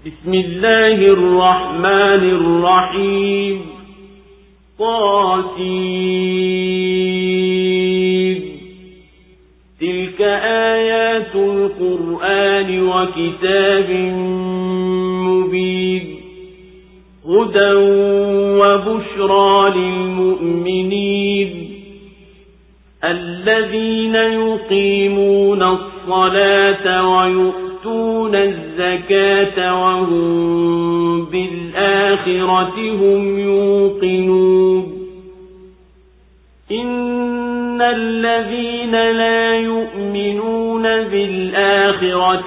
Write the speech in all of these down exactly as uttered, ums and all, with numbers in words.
بسم الله الرحمن الرحيم. طاسين. تلك آيات القرآن وكتاب مبين هدى وبشرى للمؤمنين الذين يقيمون الصلاة ويؤتون الزكاة وهم بالآخرة هم يوقنون. إن الذين لا يؤمنون بالآخرة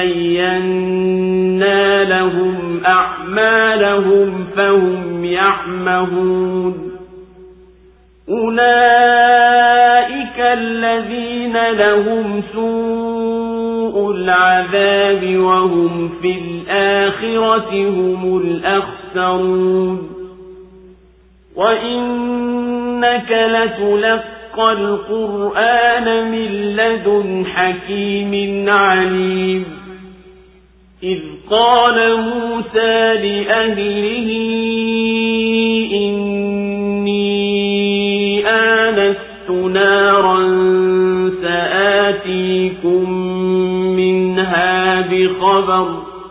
زينا لهم أعمالهم فهم يعمهون. أولئك الذين لهم سوء العذاب وهم في الآخرة هم الأخسرون. وإنك لتلقى القرآن من لدن حكيم عليم. إذ قال موسى لأهله إني آنست نارا سآتيكم منها بخبر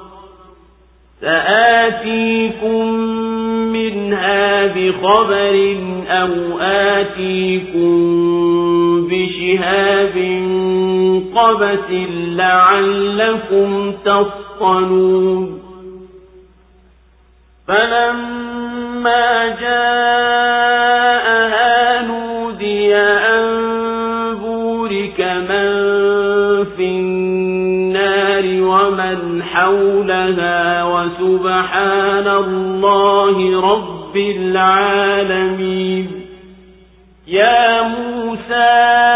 سآتيكم منها بخبر أو آتيكم بشهاب قبس لعلكم تصطلون. فلما جاءها نودي أن بورك من في النار ومن حولها وسبحان الله رب العالمين. يا موسى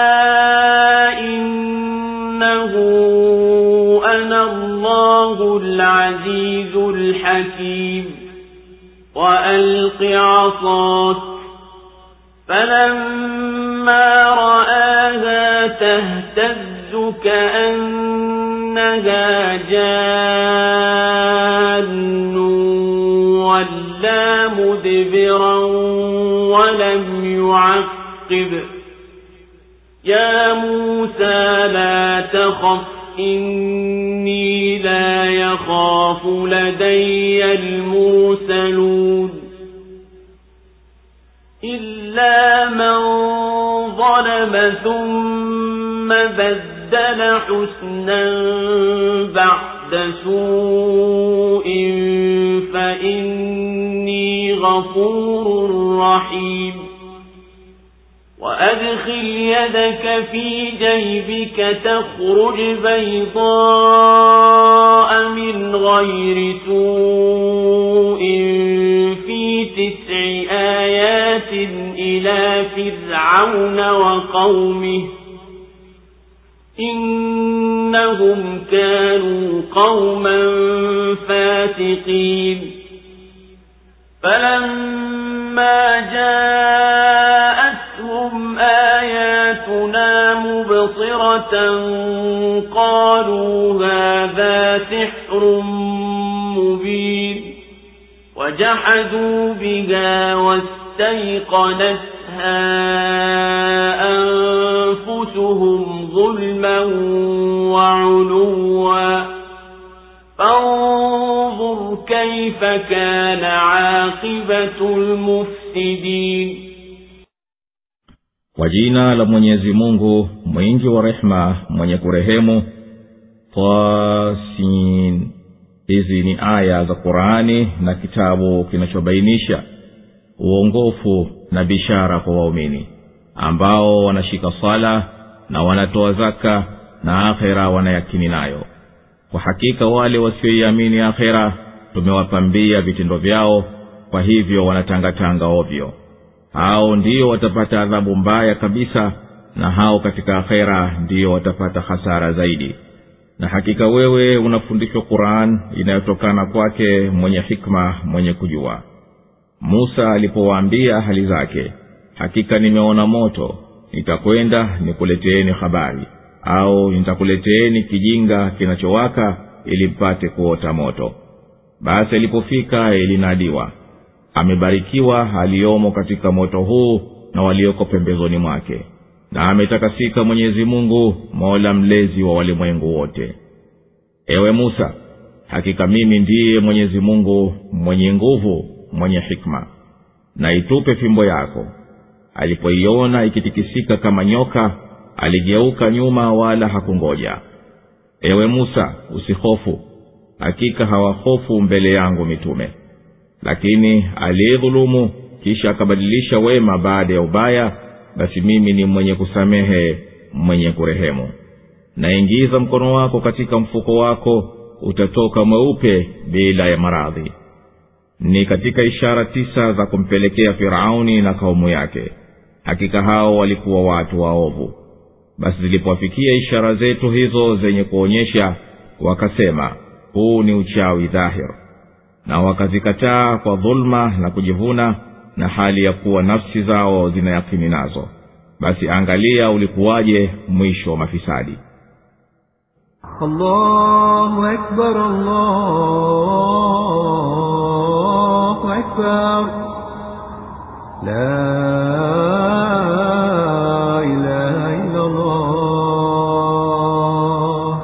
إنه أنا الله العزيز الحكيم وألق عصاك. فلما رآها تهتز كأنها جان ولا مدبرا ولم يعقب. يا موسى لا تخف إني لا يخاف لدي المرسلون. إلا من ظلم ثم بدل حسنا بعد سوء فإني غفور رحيم. وأدخل يدك في جيبك تخرج بيضاء من غير سوء في تسع آيات إلى فرعون وقومه إنهم كانوا قوما فاسقين. فلما جاءتهم آياتنا مبصرة قالوا هذا سحر مبين. وجحدوا بها واستيقنتها أنفسهم ظلما وعلوا. فانظر كيف كان عاقبة المفسدين. Kwa jina la Mwenyezi Mungu mwingi wa rehema mwenye kurehemu. Tasin. Hizi ni aya za Qur'ani na kitabu kinachobainisha uongofu na bishara kwa waumini ambao wanashika sala na wanatoa zaka na akhera wanayakini nayo. Kwa hakika wale wasioiamini akhera tumewapambia vitendo vyao, kwa hivyo wanatangatanga ovyo. Hao ndio watapata adhabu mbaya kabisa, na hao katika akhera ndio watapata hasara zaidi. Na hakika wewe unafundishwa Qur'an inayotokana kwake mwenye hikma mwenye kujua. Musa alipowaambia ahali zake, hakika nimeona moto, nitakwenda nikuleteeni habari, au nitakuleteeni kijinga kinachowaka ili mpate kuota moto. basi alipofika ilinadiwa, amebarikiwa aliyomo katika moto huu na walioko pembezoni mwake, na ametakasika Mwenyezi Mungu, Mola mlezi wa walimwengu wote. Ewe Musa, hakika mimi ndiye Mwenyezi Mungu mwenye nguvu, mwenye hikma. Na itupe fimbo yako. Alipoiona ikitikisika kama nyoka, aligeuka nyuma wala hakungoja. Ewe Musa, usihofu, hakika hawahofu mbele yangu mitume. Lakini aliyedhulumu kisha akabadilisha wema baada ya ubaya, basi mimi ni mwenye kusamehe, mwenye kurehemu. Na ingiza mkono wako katika mfuko wako, utatoka mweupe bila ya maradhi. Ni katika ishara tisa za kumpelekea Firauni na kaumu yake. Hakika hao walikuwa watu waovu. Basi zilipowafikia ishara zetu hizo zenye kuonyesha, wakasema, huu ni uchawi dhahir. Na wakazikataa kwa dhulma na kujivuna, na hali ya kuwa nafsi zao zinayakini nazo. Basi angalia ulikuwaje mwisho wa mafisadi. Allahu Akbar, Allahu Akbar, la ilaha illa Allah.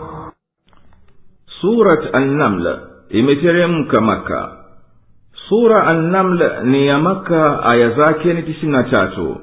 Surat An-Naml imeteremka Maka. Sura An-Naml ni ya Maka, aya zake ni tisini na tatu.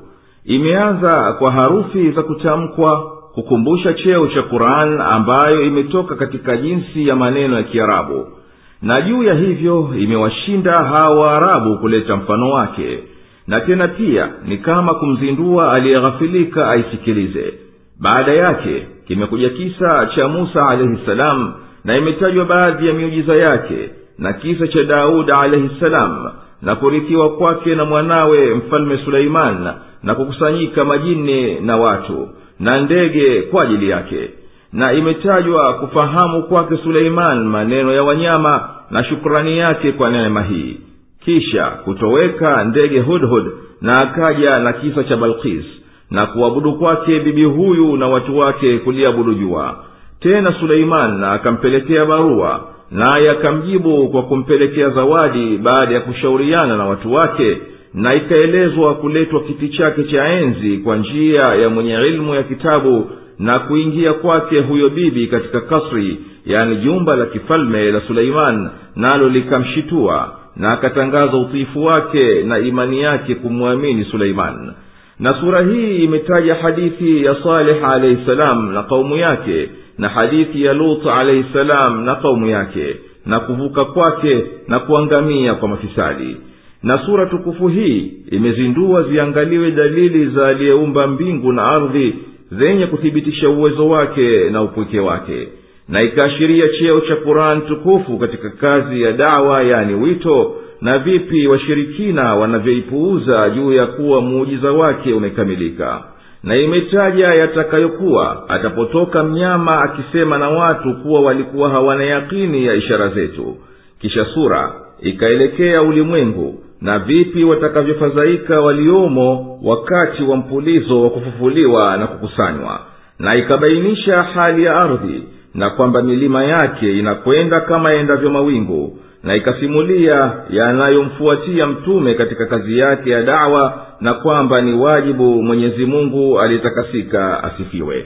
Imeanza kwa harufi za kutamkwa kukumbusha cheo cha Qur'an ambayo imetoka katika jinsi ya maneno ya Kiarabu. Na juu ya hivyo imewashinda hawa Waarabu kuleta mfano wake. Na tena pia ni kama kumzindua aliyeghafilika aisikilize. Baada yake kimekuja kisa cha Musa alayhi salam, na imetajwa baadhi ya miujiza yake, na kisa cha Daud alayhi salam, na kurithiwa kwake na mwanawe mfalme Suleiman, na kukusanyika majini na watu na ndege kwa ajili yake. Na imetajwa kufahamu kwake Suleiman maneno ya wanyama na shukrani yake kwa neema hii. Kisha kutoweka ndege Hudhud, na akaja na kisa cha Balqis, na kuabudu kwake bibi huyu na watu wake kuliabudu jua. Tena Suleiman akampelekea barua, naye akamjibu kwa kumpelekea zawadi baada ya kushauriana na watu wake. Na ikaelezwa kuletwa kiti chake cha enzi kwa njia ya mwenye ilmu ya kitabu, na kuingia kwake huyo bibi katika kasri, yani jumba la kifalme la Suleiman, nalo likamshitua, na akatangaza utiifu wake na imani yake kumwamini Suleiman. Na sura hii imetaja hadithi ya Saleh alayhi salam na kaumu yake, na hadithi ya Lut alayhi salam na kaumu yake, na kuvuka kwake na kuangamia kwa mafisadi. Na sura tukufu hii imezindua ziangaliwe dalili za aliyeumba mbingu na ardhi zenye kuthibitisha uwezo wake na upweke wake. Na ikaashiria cheo cha Qur'an tukufu katika kazi ya da'wa, yani wito, na vipi washirikina wanavyoipuuza juu ya kuwa muujiza wake umekamilika. Na imetaja yatakayokuwa atapotoka mnyama akisema na watu kuwa walikuwa hawana yakini ya ishara zetu. Kisha sura ikaelekea ulimwengu, na vipi watakavyofadhaika waliomo wakati wa mpulizo wa kufufuliwa na kukusanywa. Na ikabainisha hali ya ardhi, na kwamba milima yake inakwenda kama endavyo mawingu. Na ikasimulia yanayomfuatia mtume katika kazi yake ya da'wa, na kwamba ni wajibu Mwenyezi Mungu aliyetakasika asifiwe.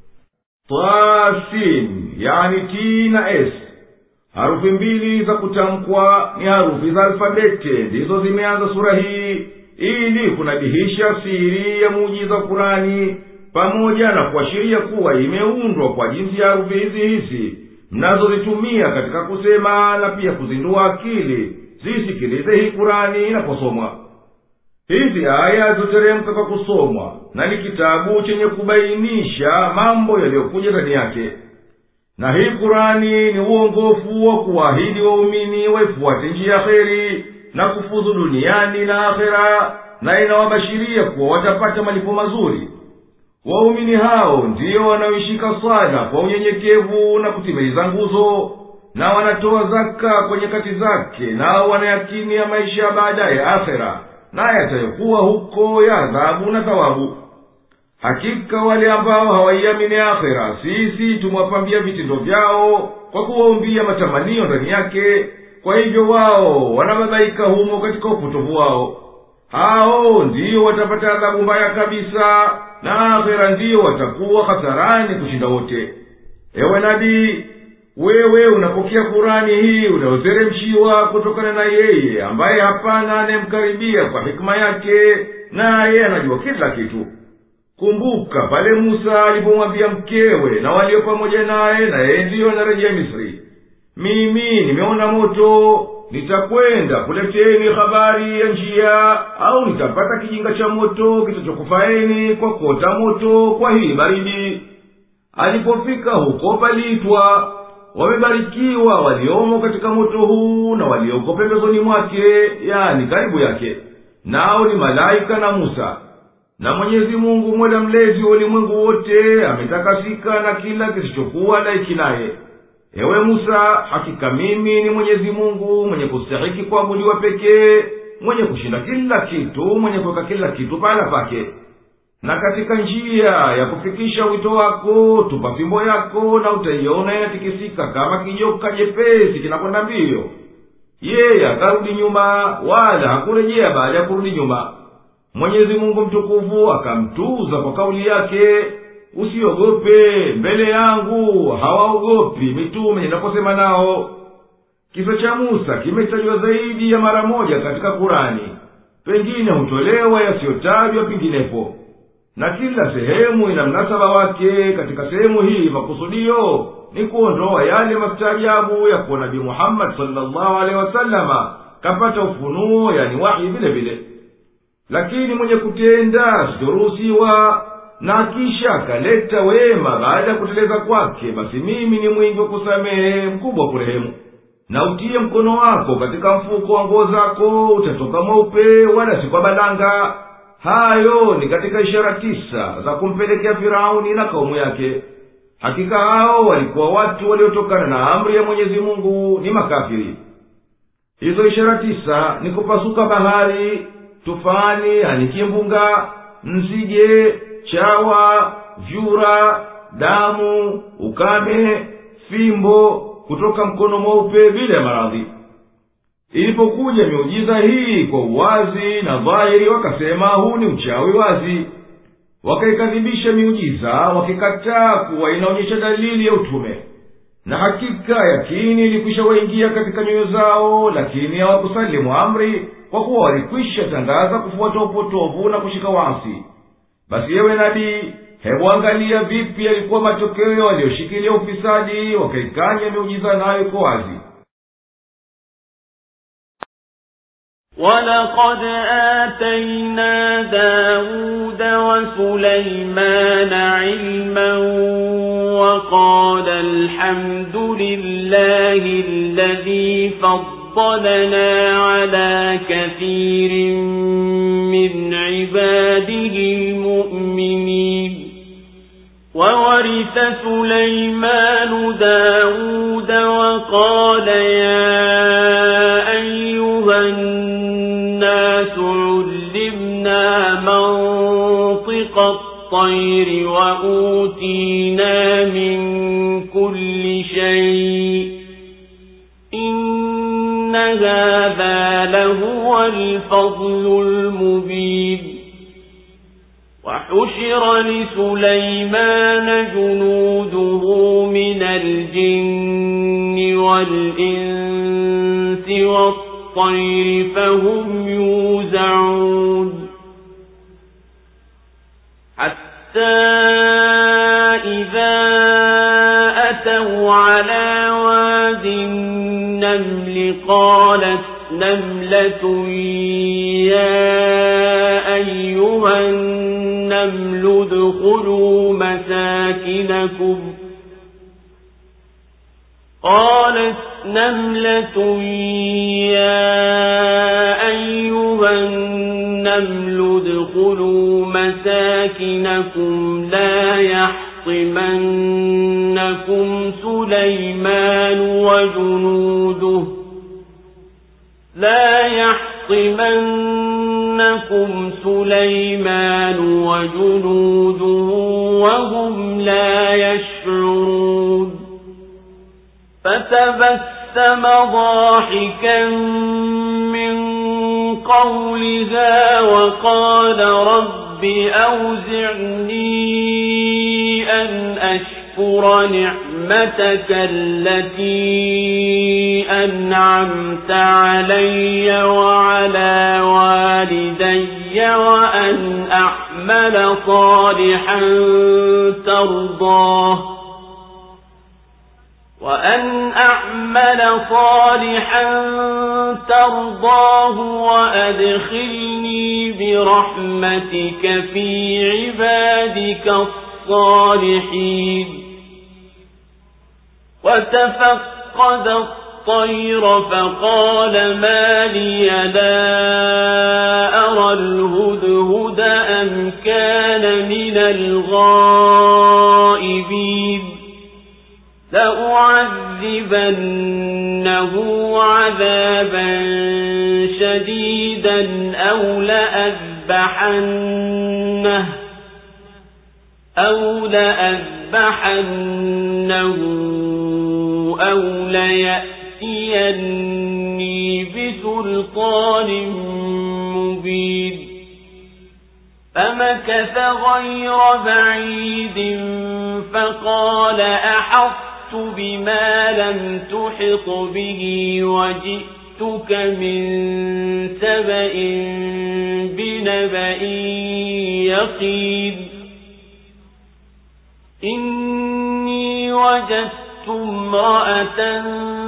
Tasin, yani T na S. Harufi mbili za kutamkwa ni harufi za alfabeti, ndizo zimeanza sura hii, ili kunabihisha siri ya muujiza Qur'ani, pamoja na kuashiria kuwa imeundwa kwa jinsi ya harufi hizi hizi mnazozitumia katika kusema, na pia kuzindua akili zisikilize hii Qur'ani inaposomwa. Hizi aya zoteremka kwa kusomwa, na ni kitabu chenye kubainisha mambo yaliyokuja ndani yake. Na hii Qur'ani ni uongofu wa kuahidi waumini waifuate njia ya kheri na kufuzu duniani na akhera, na inawabashiria kuwa watapata malipo mazuri. Waumini hao ndio wanaoishika sala kwa unyenyekevu na kutimiliza nguzo, na wanatoa zaka kwa nyakati zake, na wanayakini ya maisha baadaye ya akhera, na yatayokuwa huko ya adhabu na thawabu. Hakika wale ambao hawaiamini akhera, sisi tumwapambia vitendo vyao kwa kuwaumbia matamanio ndani yake, kwa hivyo wao wanababaika humo katika upotovu wao. hao ndiyo watapata adhabu mbaya kabisa, na akhera ndiyo watakuwa hasarani kushinda wote. Ewe nabii, wewe unapokea Kurani hii unayoteremshiwa kutokana na yeye ambaye hapana anemkaribia kwa hikma yake, na yeye anajua kila kitu. Kumbuka pale Musa alipomwambia mkewe na walio pamoja naye, na yeye ndiyo anarejea Misri, mimi nimeona moto, nitakwenda kuleteni habari ya njia, au nitapata kijinga cha moto kitachokufaeni kwa kuota moto kwa hii baridi. Alipofika huko paliitwa, wamebarikiwa waliomo katika moto huu na walioko pembezoni mwake, yani karibu yake, nao ni malaika na Musa. Na Mwenyezi Mungu Mola mlezi wa ulimwengu wote ametakasika na kila kisichokuwa laiki naye. Ewe Musa, hakika mimi ni Mwenyezi Mungu mwenye kustahiki kuabudiwa pekee, mwenye kushinda kila kitu, mwenye kuweka kila kitu pahala pake. Na katika njia ya kufikisha wito wako, tupa fimbo yako na utaiona inatikisika kama kijoka jepesi kinakwenda mbio. Yeye akarudi nyuma, wala hakurejea baada ya kurudi nyuma. Mwenyezi Mungu mtukufu akamtuza kwa kauli yake, usiogope mbele yangu, hawaogopi mitume ninaposema nao. Kisa cha Musa kimetajwa zaidi ya mara moja katika Kurani, pengine hutolewa yasiyotajwa penginepo, na kila sehemu ina mnasaba wake. Katika sehemu hii makusudio ni kuondoa yale mastaajabu ya kuwa Nabii Muhammad sallallahu alaihi wasallama kapata ufunuo, yani wahi vile vile. Lakini mwenye kutenda sitoruhusiwa, na kisha akaleta wema baada ya kuteleza kwake, basi mimi ni mwingi wa kusamehe, mkubwa kurehemu. Na utie mkono wako katika mfuko wa nguo zako, utatoka mweupe wala si kwa balanga. Hayo ni katika ishara tisa za kumpelekea Firauni na kaumu yake. Hakika hao walikuwa watu waliotokana na amri ya Mwenyezi Mungu, ni makafiri. Hizo ishara tisa ni kupasuka bahari, tufani, yani kimbunga, nzige, chawa, vyura, damu, ukame, fimbo, kutoka mkono mweupe bila maradhi. Ilipokuja miujiza hii kwa uwazi na dhahiri, wakasema huu ni uchawi wazi. Wakaikadhibisha miujiza, wakikataa kuwa inaonyesha dalili ya utume. Na hakika yakini ilikwisha waingia katika nyoyo zao, lakini hawakusalimu amri, kwa kuwa walikwisha tangaza kufuata upotovu na kushika wasi. Basi yewe nabii, hebu angalia vipi yalikuwa matokeo walioshikilia ufisadi, wakaikanya miujiza nayo kwa wazi. وَلَقَدْ آتَيْنَا دَاوُودَ وَسُلَيْمَانَ عِلْمًا وَقَالَ الْحَمْدُ لِلَّهِ الَّذِي فَضَّلَنَا عَلَى كَثِيرٍ مِّنْ عِبَادِهِ الْمُؤْمِنِينَ. وَوَرِثَ سُلَيْمَانُ دَاوُودَ وَقَالَ يَا أَيُّهَا النَّاسُ عُلِّمْنَا مَنطِقَ الطَّيْرِ وَأُوتِينَا مِن كُلِّ شَيْءٍ إِنَّ هَذَا لَهُوَ الْفَضْلُ الْمُبِينُ. وَحُشِرَ لِسُلَيْمَانَ جُنُودُهُ مِنَ الْجِنِّ وَالْإِنسِ وَالطَّيْرِ فَهُمْ يُوزَعُونَ. حَتَّى إِذَا أَتَوْا عَلَى وَادِ النَّمْلِ قَالَتْ نَمْلَةٌ يَا أَيُّهَا النَّمْلُ ادْخُلُوا مَسَاكِنَكُمْ قالت نملة يا أيها النمل ادخلوا مساكنكم لا يحطمنكم سليمان وجنوده لا يحطمنكم سليمان وجنوده وهم لا يشعرون. فتبسم فتبسم ضاحكا من قولها وقال رب أوزعني أن أشكر نعمتك التي أنعمت علي وعلى والدي وأن أعمل صالحا ترضاه وأن أعمل صالحا ترضاه وأدخلني برحمتك في عبادك الصالحين وتفقد الطير فقال ما لي لا أرى الهدهد أم كان من الغائبين لأعذبنه عذابا شديدا أو لأذبحنه أو لأذبحنه أو ليأتيني بسلطان مبين فمكث غير بعيد فقال أحطت بما لم تحط به وجئتك من سبأ بنبأ يقين إني وجدت امرأة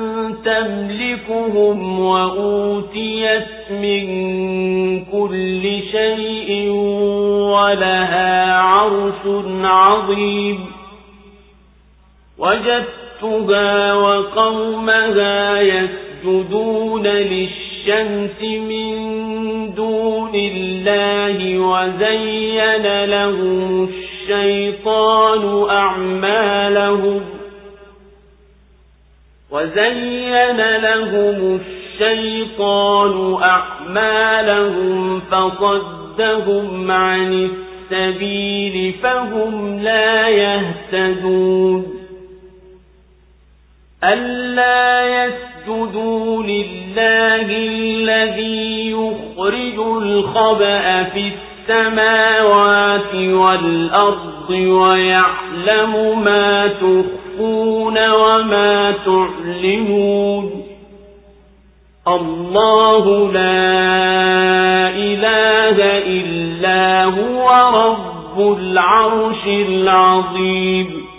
تملكهم وأوتيت من كل شيء ولها عرش عظيم وجدتها وقومها يسجدون للشمس من دون الله وزين لهم الشيطان أعمالهم وزين لهم الشيطان أعمالهم فصدهم عن السبيل فهم لا يهتدون ألا يسجدوا لله الذي يخرج الخبأ في السماوات والأرض ويعلم ما تخفون وما تعلنون الله لا إله إلا هو رب العرش العظيم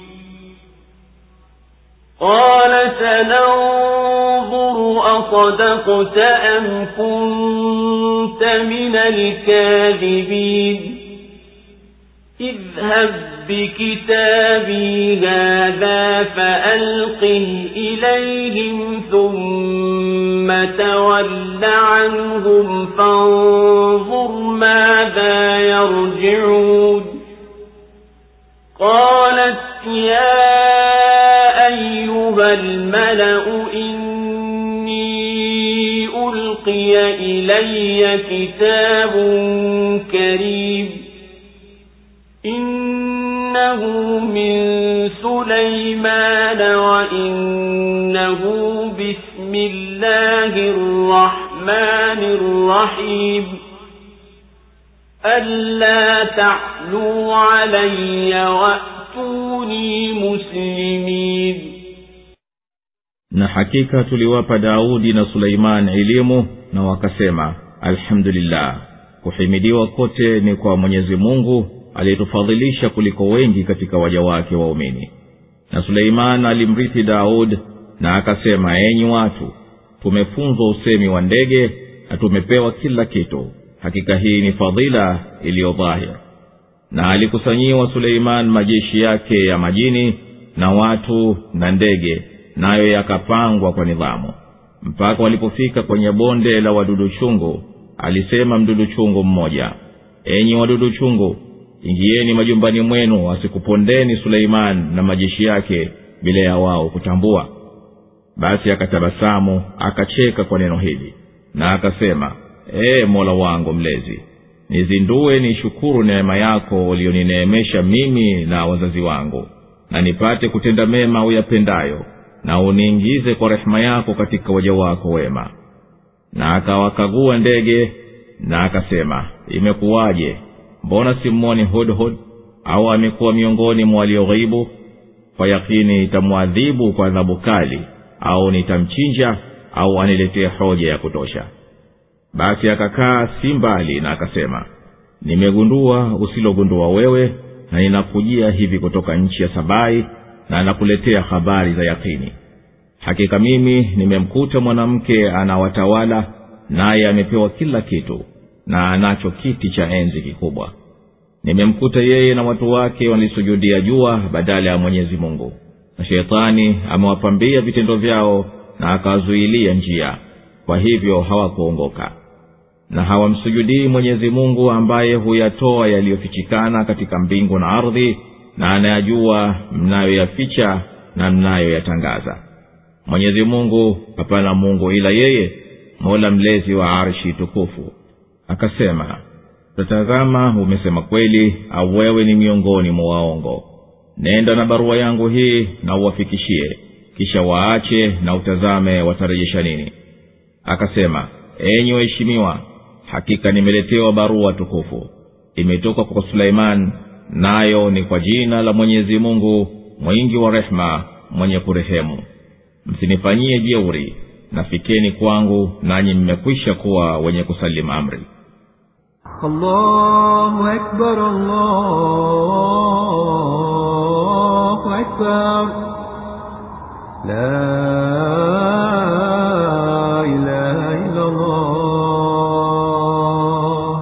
قال سننظر أصدقت أم كنت من الكاذبين اذهب بكتابي هذا فألقه إليهم ثم تول عنهم فانظر ماذا يرجعون قالت يا أيها الملأ إني ألقي إلي كتاب كريم إنه من سليمان وإنه بسم الله الرحمن الرحيم ألا تعلوا علي وأتوني مسلمين. Na hakika tuliwapa Daudi na Suleiman elimu na wakasema alhamdulillah, kuhimidiwa kote ni kwa Mwenyezi Mungu aliyetufadhilisha kuliko wengi katika waja wake waumini. Na Suleiman alimrithi Daud na akasema, enyi watu, tumefunzwa usemi wa ndege na tumepewa kila kitu, hakika hii ni fadhila iliyo dhahir. Na alikusanyiwa Suleiman majeshi yake ya majini na watu na ndege, nayo yakapangwa kwa nidhamu. Mpaka walipofika kwenye bonde la wadudu chungu, alisema mdudu chungu mmoja, enyi wadudu chungu, ingieni majumbani mwenu, asikupondeni Suleiman na majeshi yake bila ya wao kutambua. Basi akatabasamu akacheka kwa neno hili na akasema, ee Mola wangu mlezi, nizindue ni shukuru neema yako ulionineemesha mimi na wazazi wangu, na nipate kutenda mema uyapendayo, na uniingize kwa rehema yako katika waja wako wema. Na akawakagua ndege na akasema, imekuwaje, mbona simuoni Hudhud? Au amekuwa miongoni mwa walioghibu? Kwa yakini nitamwadhibu kwa adhabu kali, au nitamchinja, au aniletee hoja ya kutosha. Basi akakaa si mbali na akasema, nimegundua usilogundua wewe, na ninakujia hivi kutoka nchi ya Sabai, na nakuletea habari za yakini. Hakika mimi nimemkuta mwanamke anawatawala, naye amepewa kila kitu, na anacho kiti cha enzi kikubwa. Nimemkuta yeye na watu wake walisujudia jua badala ya Mwenyezi Mungu, na Shetani amewapambia vitendo vyao na akawazuilia njia, kwa hivyo hawakuongoka. Na hawamsujudii Mwenyezi Mungu ambaye huyatoa yaliyofichikana katika mbingu na ardhi, na anayajua mnayoyaficha na mnayoyatangaza. Mwenyezi Mungu, hapana Mungu ila yeye, Mola mlezi wa arshi tukufu. Akasema, tazama, umesema kweli, au wewe ni miongoni mwa waongo. Nenda na barua yangu hii na uwafikishie, kisha waache na utazame watarejesha nini. Akasema, enyi waheshimiwa, hakika nimeletewa barua tukufu, imetoka kwa Suleiman, nayo ni kwa jina la Mwenyezi Mungu mwingi wa rehema, mwenye kurehemu. Msinifanyie jeuri, nafikeni kwangu, nanyi mmekwisha kuwa wenye kusalimu amri. Allahu Akbar, Allahu Akbar, la ilaha illa Allah.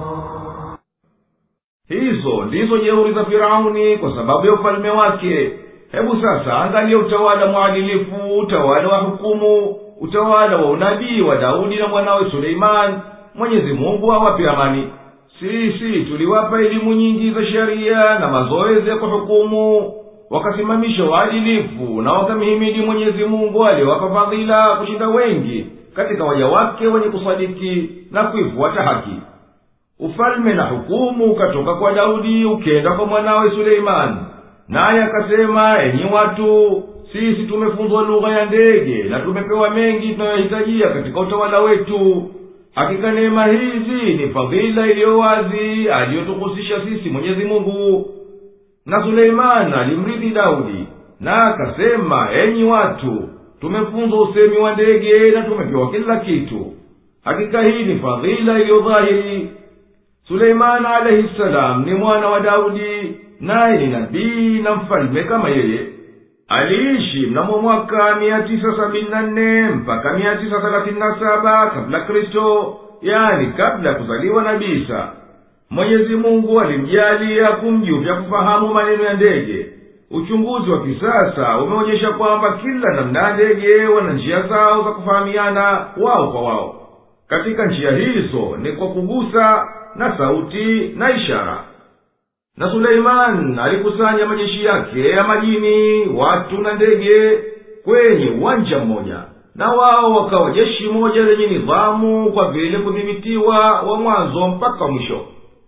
Hizo ndizo jeuri za Firauni kwa sababu ya ufalme wake. Hebu sasa angalia utawala mwadilifu, utawala wa hukumu, utawala wa unabii wa Daudi na mwanawe Suleiman. Mwenyezi Mungu awape amani. Sisi tuliwapa elimu nyingi za sheria na mazoezi ya kuhukumu, wakasimamisha uadilifu na wakamhimidi Mwenyezi Mungu aliyewapa fadhila kushinda wengi katika waja wake wenye kusadiki na kuifuata haki. Ufalme na hukumu ukatoka kwa Daudi ukenda kwa mwanawe Suleiman. Naye akasema, enyi watu, sisi tumefunzwa lugha ya ndege na tumepewa mengi tunayohitajia katika utawala wetu. Hakika neema hizi ni fadhila iliyo wazi aliyotukusisha sisi Mwenyezi Mungu. Na Suleiman alimrithi Daudi na akasema, enyi watu, tumefunzwa usemi wa ndege na tumepewa kila kitu. Hakika hii ni fadhila iliyo dhahiri. Suleiman alayhi salam ni mwana wa Daudi, naye ni nabii na mfalme kama yeye. Aliishi mnamo mwaka mia tisa sabini na nne mpaka mia tisa thelathini na saba kabla Kristo, yani kabla kuzaliwa Nabii Isa. Mwenyezi Mungu alimjalia kumjuvya kufahamu maneno ya ndege. Uchunguzi wa kisasa umeonyesha kwamba kila namna ndege wana njia zao za kufahamiana wao kwa wao. Katika njia hizo ni kwa kugusa na sauti na ishara. Na Suleiman alikusanya majeshi yake ya majini, watu na ndege kwenye uwanja mmoja, na wao wakawa jeshi moja lenye nidhamu kwa vile kudhibitiwa wa mwanzo mpaka mwisho.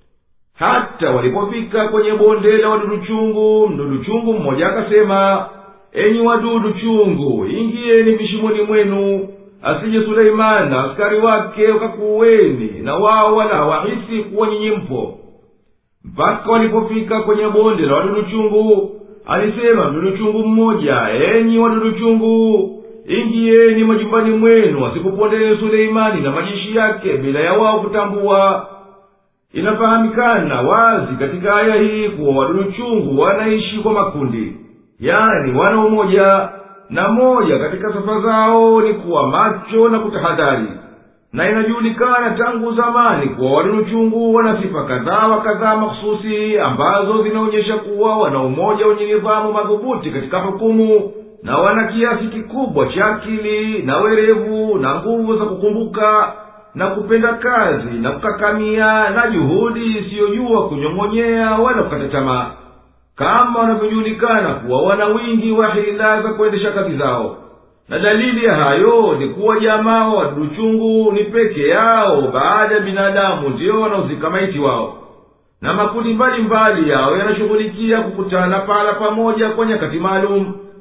Hata walipofika kwenye bonde la wadudu chungu, mdudu chungu mmoja akasema, enyi wadudu chungu, ingieni vishimoni mwenu, asije Suleiman na askari wake wakakuweni na wao wala wahisi kuwa nyinyi mpo. Mpaka walipofika kwenye bonde la wadudu chungu, alisema mdudu chungu mmoja, enyi wadudu chungu, ingieni majumbani mwenu, asikupondeni Suleimani na majeshi yake bila ya wao kutambua. Inafahamikana wazi katika aya hii kuwa wadudu chungu wanaishi kwa makundi, yani wana umoja, na moja katika sifa zao ni kuwa macho na kutahadhari. Na inajulikana tangu zamani kuwa wadudu chungu wana sifa kadhaa wa kadhaa mahsusi ambazo zinaonyesha kuwa wana umoja wenye nidhamu madhubuti katika hukumu, na wana kiasi kikubwa cha akili na werevu na nguvu za kukumbuka na kupenda kazi na kukakamia na juhudi isiyojua kunyong'onyea wala kukata tamaa, kama wanavyojulikana kuwa wana wingi wa hila za kuendesha kazi zao. Na dalili ya hayo ni kuwa jamaa wa wadudu chungu ni peke yao baada ya binadamu ndio wanaozika maiti wao, na makundi mbali mbali yao yanashughulikia kukutana pala pamoja kwa nyakati maalum.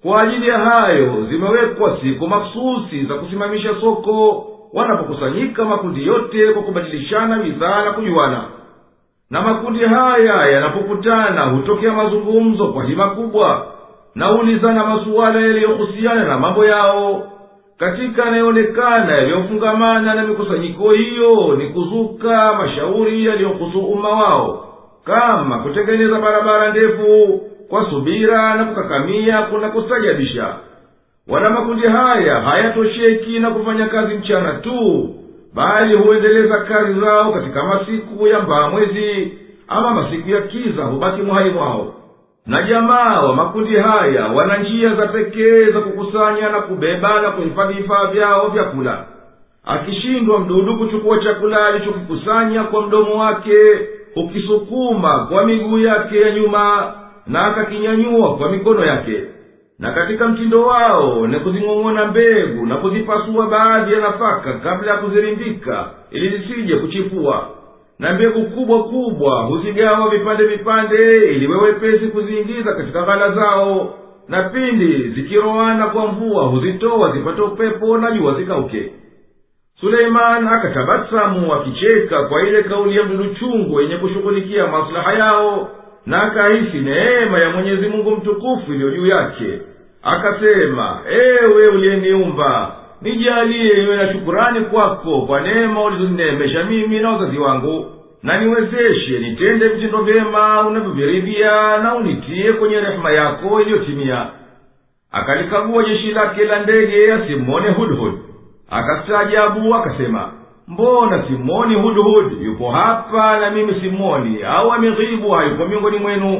kwa ajili ya hayo zimewekwa siku mahsusi za kusimamisha soko wanapokusanyika makundi yote kwa kubadilishana bidhaa na kujuana. Na makundi haya yanapokutana hutokea mazungumzo kwa hima kubwa na hulizana masuala yaliyohusiana na mambo yao. Katika yanayoonekana yaliyofungamana na mikusanyiko hiyo ni kuzuka mashauri yaliyohusu umma wao, kama kutengeneza barabara ndefu kwa subira na kukakamia kuna kustajabisha. Wala makundi haya hayatosheki na kufanya kazi mchana tu, bali huendeleza kazi zao katika masiku ya mbaa mwezi ama masiku ya kiza hubaki muhai mwao. Na jamaa wa makundi haya wana njia za pekee za kukusanya na kubeba na kuhifadhi vifaa vyao vya kula. Akishindwa mdudu kuchukua chakula alichokikusanya kwa mdomo wake, ukisukuma kwa miguu yake ya nyuma na akakinyanyua kwa mikono yake. Na katika mtindo wao ni kuzing'ong'ona mbegu na kuzipasua baadhi ya nafaka kabla ya kuzirindika ili zisije kuchipua. Na mbegu kubwa kubwa huzigawa vipande vipande ili wewepesi kuziingiza katika ghala zao, na pindi zikiroana kwa mvua huzitoa zipate upepo na jua zikauke. Suleiman akatabasamu akicheka kwa ile kauli ya mdudu chungu yenye kushughulikia maslaha yao, na akahisi neema ya Mwenyezi Mungu mtukufu iliyo juu yake. Akasema, ewe uliyeniumba, nijalie niwe na shukurani kwako kwa neema ulizonineemesha mimi na wazazi wangu, na niwezeshe nitende vitendo vyema unavyoviridhia, na unitie kwenye rehema yako iliyotimia. Akalikagua jeshi lake la ndege asimwone Hudhud. Akastaajabu akasema, mbona simwoni Hudhud? Yupo hapa na mimi simwoni, au ameghibu hayupo miongoni mwenu?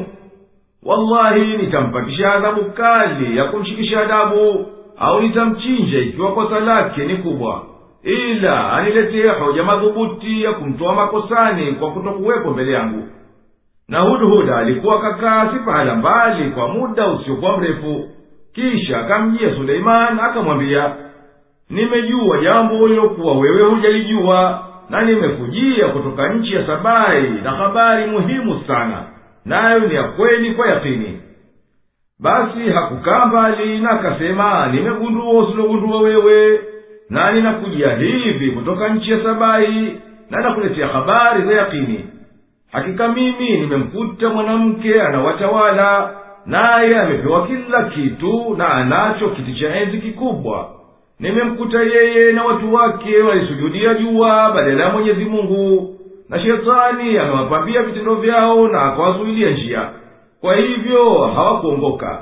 Wallahi nitampatisha adhabu kali ya kumshikisha adabu, au nitamchinja ikiwa kosa lake ni kubwa, ila aniletee hoja madhubuti ya kumtoa makosani kwa kutokuwepo mbele yangu. Na Hudhud alikuwa kakaa si pahala mbali kwa muda usiokuwa mrefu. Kisha akamjia Suleiman akamwambia, nimejua jambo lilokuwa wewe hujalijua, na nimekujia kutoka nchi ya Sabai na habari muhimu sana, nayo ni ya kweli kwa yakini. Basi hakukaa mbali na akasema, nimegundua usilogundua wewe, na ninakujia hivi kutoka nchi ya Sabai, na nakuletea habari za yakini. Hakika mimi nimemkuta mwanamke anawatawala, naye amepewa kila kitu na anacho kiti cha enzi kikubwa. Nimemkuta yeye na watu wake walisujudia jua badala ya Mwenyezi Mungu, na shetani amewapambia vitendo vyao na akawazuilia njia, kwa hivyo hawakuongoka.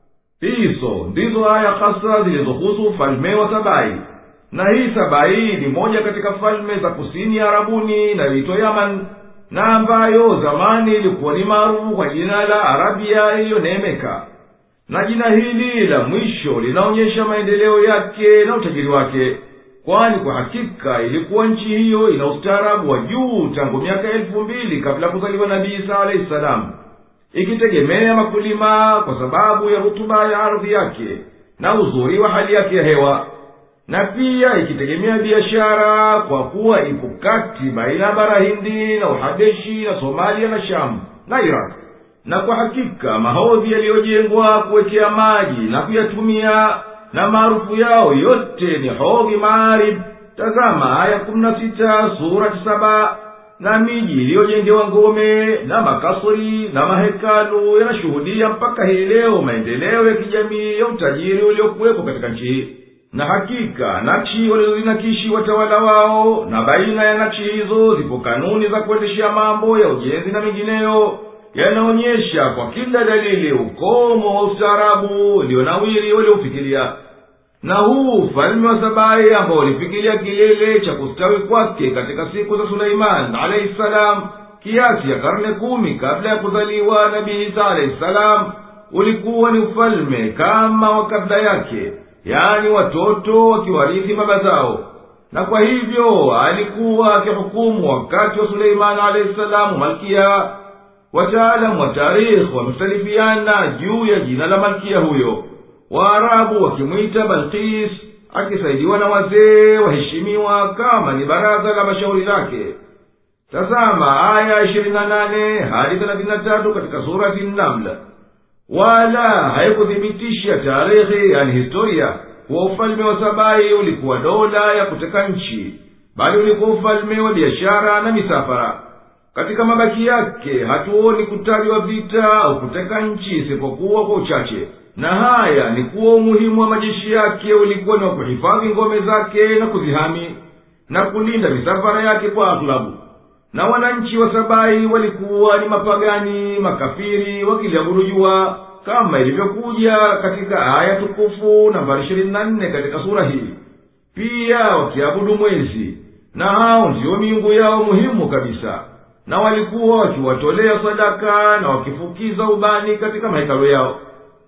Hizo ndizo aya hasa zilizohusu ufalme wa Sabai. Na hii Sabai ni moja katika falme za kusini ya Arabuni na inaitwa Yaman, na ambayo zamani ilikuwa ni maarufu kwa jina la Arabia iliyoneemeka. Na jina hili la mwisho linaonyesha maendeleo yake na utajiri wake, kwani kwa hakika ilikuwa nchi hiyo ina ustaarabu wa juu tangu miaka elfu mbili kabla kuzaliwa Nabii Isa alayhi salam, ikitegemea makulima kwa sababu ya rutuba ya ardhi yake na uzuri wa hali yake ya hewa, na pia ikitegemea biashara kwa kuwa ipo kati baina bara Hindi na Uhabeshi na Somalia na Sham na Iraq. Na kwa hakika mahodhi yaliyojengwa kuwekea maji na kuyatumia na maarufu yao yote ni hodhi Maarib. Tazama aya kumi na sita sura saba. Na miji iliyojengewa ngome na makasri na mahekalu yanashuhudia mpaka hii leo maendeleo ya kijamii ya utajiri uliokuwepo katika nchi. Na hakika nakshi walizozinakishi watawala wao, na baina ya nakshi hizo zipo kanuni za kuendeshea mambo ya ujenzi na mingineyo, yanaonyesha kwa kila dalili ukomo wa ustaarabu ulionawiri walioufikiria. Na huu ufalme wa Sabai ambao ulifikiria kilele cha kustawi kwake katika siku za Suleiman alayhi salam, kiasi ya karne kumi kabla ya kuzaliwa Nabii Isa alayhi salam, ulikuwa ni ufalme kama wa kabla yake, yani watoto wakiwarithi baba zao. Na kwa hivyo alikuwa akihukumu wakati wa Suleiman alayhi salam malkia. Wataalamu wa tarikh wamestalifiana juu ya jina la malkia huyo, Waarabu wakimwita Balqis, akisaidiwa na wazee waheshimiwa kama ni baraza la mashauri lake. Tazama aya ishirini na nane hadi thelathini na tatu katika surati An-Naml. wala haikuthibitisha tarehe, yani historia, kuwa ufalme wa Sabai ulikuwa dola ya kuteka nchi, bali ulikuwa ufalme wa biashara na misafara. Katika mabaki yake hatuoni kutajwa vita au kuteka nchi isipokuwa kwa uchache, na haya ni kuwa umuhimu wa majeshi yake ulikuwa ni wa kuhifadhi ngome zake na kuzihami na kulinda misafara yake kwa aghlabu. Na wananchi wa Sabai walikuwa ni mapagani makafiri wakiliabudu jua, kama ilivyokuja katika aya tukufu nambari ishirini na nne katika sura hii. Pia wakiabudu mwezi, na hao ndio miungu yao muhimu kabisa, na walikuwa wakiwatolea sadaka na wakifukiza ubani katika mahekalu yao.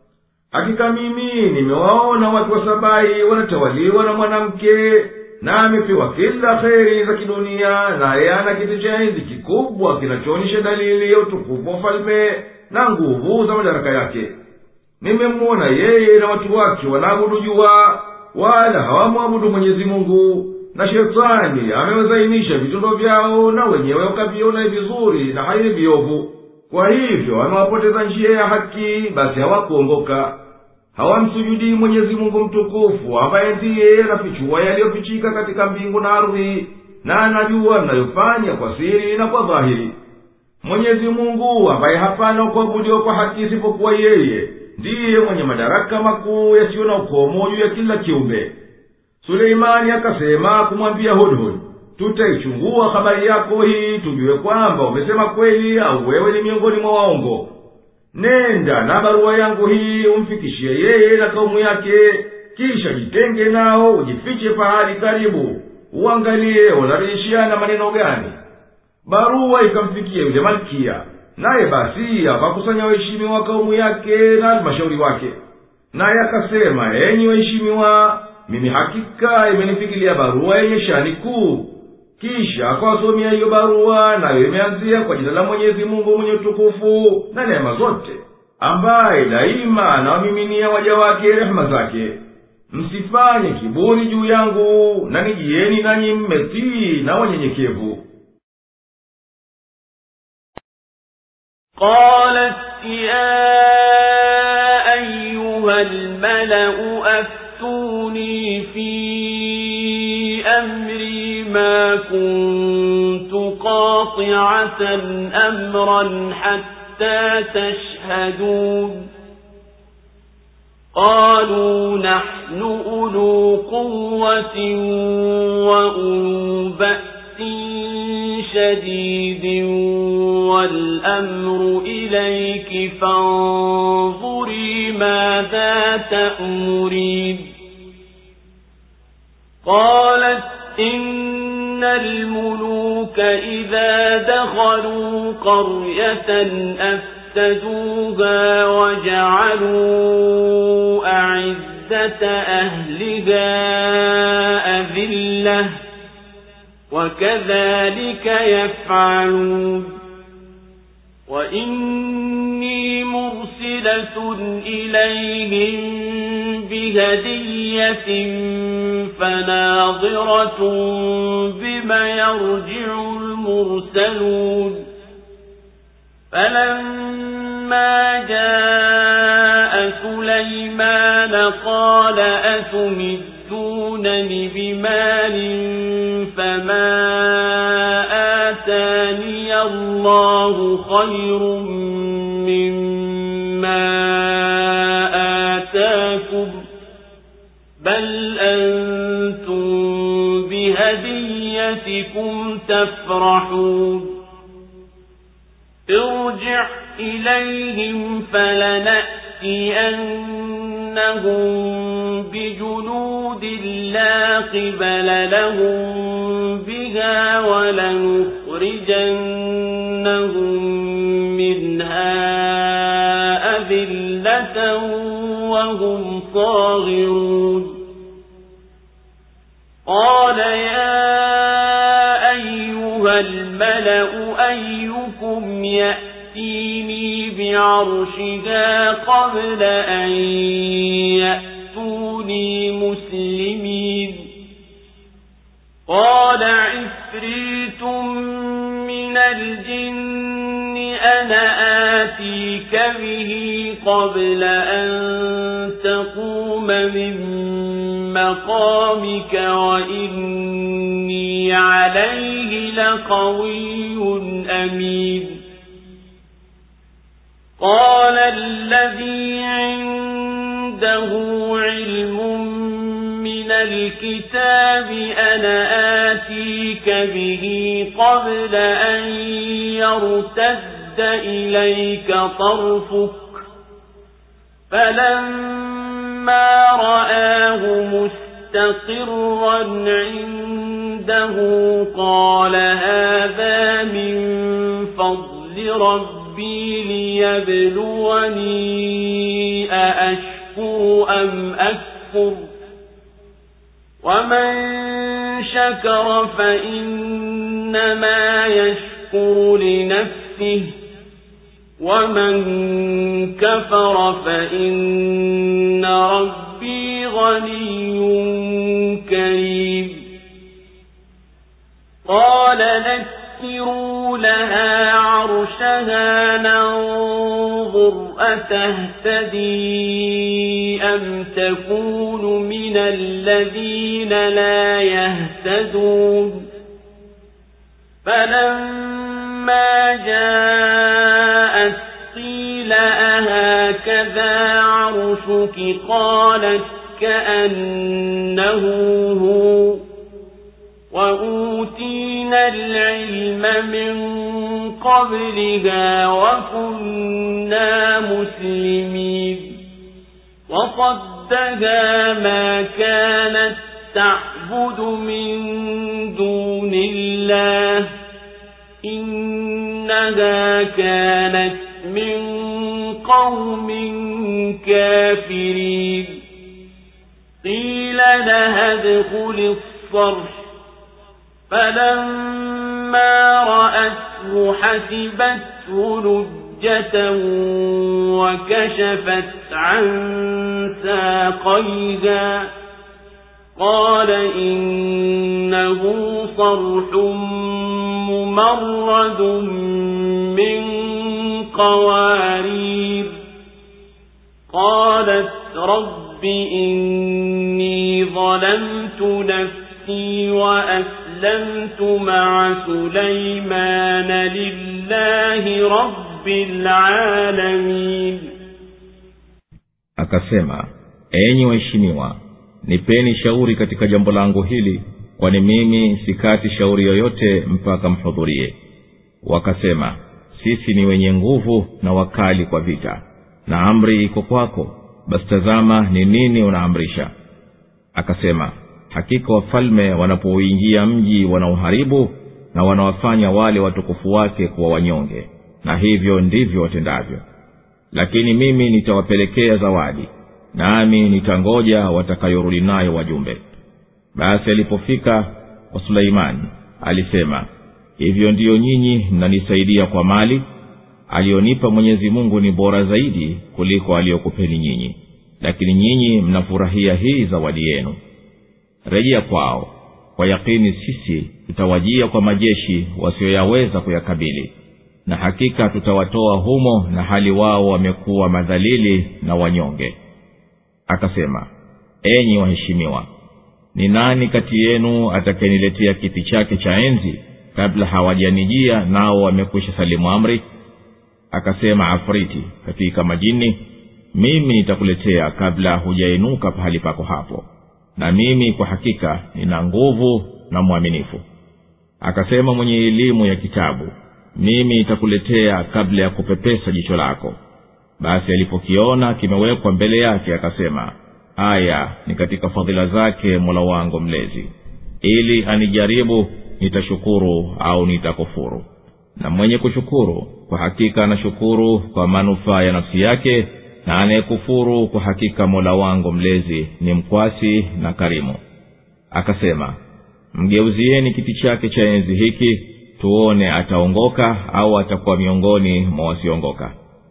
Hakika mimi nimewaona watu wa Sabai wanatawaliwa na mwanamke, na amepewa kila kheri za kidunia, naye ana kiti cha enzi kikubwa kinachoonyesha dalili ya utukufu wa falme na nguvu za madaraka yake. Nimemwona yeye na watu wake wanaabudu jua, wala hawamwabudu Mwenyezi Mungu, na shetani amewazainisha vitendo vyao, na wenyewe wakaviona vizuri na haini viovu. Kwa hivyo anawapoteza njia ya haki, basi hawakuongoka. Hawamsujudii Mwenyezi Mungu mtukufu, ambaye ndiye anafichua yaliyofichika katika mbingu na ardhi, na anajua mnayofanya kwa siri na kwa dhahiri. Mwenyezi Mungu, ambaye hapana kuabudiwa kwa haki isipokuwa yeye, ndiye mwenye madaraka makuu yasiyo na ukomo juu ya kila kiumbe. Suleimani akasema kumwambia Hudhud, tutaichungua habari yako hii tujue kwamba umesema kweli au wewe ni miongoni mwa waongo. Nenda na barua yangu hii umfikishie yeye na kaumu yake, kisha jitenge nao, ujifiche pahali karibu, uangalie wanarishiana maneno gani. Barua ikamfikia yule malkia, naye basi akakusanya waheshimiwa wa kaumu yake na halmashauri wake. Naye akasema, enyi waheshimiwa, mimi hakika imenifikilia barua yenye shani kuu. Kisha akawasomea hiyo barua, nayo imeanzia kwa jina la Mwenyezi Mungu mwenye utukufu na neema zote, ambaye daima anawamiminia waja wake rehema zake. Msifanye kiburi juu yangu, na nijieni nanyi mmetii na wanyenyekevu. قالت يا أيها الملأ أفتوني في أمري ما كنت قاطعة أمرا حتى تشهدون قالوا نحن أولو قوة وأولو بأس شديد والأمر إليك فانظري ماذا تأمرين قالت إن الملوك إذا دخلوا قرية أفسدوها وجعلوا أعزة أهلها أذلة وكذلك يفعلون وإني مرسلة إليهم بهدية فناظرة بما يرجع المرسلون فلما جاء سليمان قال أتمدونني بمال فما آتاني الله خير مما آتاكم بل أنتم بهديتكم تفرحون ارجع إليهم فلنأتينهم بجنود لا قبل لهم بها ولنخرجنهم منها أذلة وهم صاغرون قال يا أيها الملأ أيكم يأتيني بعرشها قبل أن يأتوني مسلمين قال عفريت من الجن أنا آتيك به قبل أن تقوم من مقامك وإني عليه لقوي أمين قال الذي عنده علم من الكتاب أنا آتيك به قبل أن يرتد إليك طرفك فلما رآه مستقرا عنده قال هذا من فضل ربي ليبلوني أأشكر أم أكفر ومن شكر فإنما يشكر لنفسه ومن كفر فإن ربي غني كريم قال نكروا لها عرشها ننظر أتهتدي أم تكون من الذين لا يهتدون فلما جاءت قيل أهكذا عرشك قالت كأنه هو وأوتينا العلم من قبلها وكنا مسلمين وصدها ما كانت تعبد من دون الله إنها كانت من قوم كافرين قيل لها ادخل الصرح فلما رأته حسبته لجة وكشفت عن ساقيها قال إنه صرح ممرد من قوارير قالت رب إني ظلمت نفسي وأسلمت مع سليمان لله رب العالمين. Akasema, enyi waheshimiwa, nipeni shauri katika jambo langu hili, kwani mimi sikati shauri yoyote mpaka mhudhurie. Wakasema, sisi ni wenye nguvu na wakali kwa vita, na amri iko kwako, basi tazama ni nini unaamrisha. Akasema, hakika wafalme wanapouingia mji wanauharibu na wanawafanya wale watukufu wake kuwa wanyonge, na hivyo ndivyo watendavyo. Lakini mimi nitawapelekea zawadi, nami nitangoja watakayorudi nayo wajumbe. Basi alipofika kwa Suleiman, alisema, hivyo ndiyo nyinyi mnanisaidia kwa mali? Alionipa Mwenyezi Mungu ni bora zaidi kuliko aliyokupeni nyinyi, lakini nyinyi mnafurahia hii zawadi yenu. Rejea kwao, kwa yakini sisi tutawajia kwa majeshi wasioyaweza kuyakabili, na hakika tutawatoa humo na hali wao wamekuwa madhalili na wanyonge. Akasema, enyi waheshimiwa, ni nani kati yenu atakayeniletea kiti chake cha enzi kabla hawajanijia nao wamekwisha salimu amri? Akasema Afriti katika majini, mimi nitakuletea kabla hujainuka pahali pako hapo, na mimi kwa hakika nina nguvu na mwaminifu. Akasema mwenye elimu ya kitabu, mimi nitakuletea kabla ya kupepesa jicho lako. Basi alipokiona kimewekwa mbele yake, akasema, haya ni katika fadhila zake Mola wangu mlezi, ili anijaribu nitashukuru au nitakufuru. Na mwenye kushukuru kwa hakika anashukuru kwa manufaa ya nafsi yake, na anayekufuru kwa hakika Mola wangu mlezi ni mkwasi na karimu. Akasema, mgeuzieni kiti chake cha enzi hiki, tuone ataongoka au atakuwa miongoni mwa wasiongoka.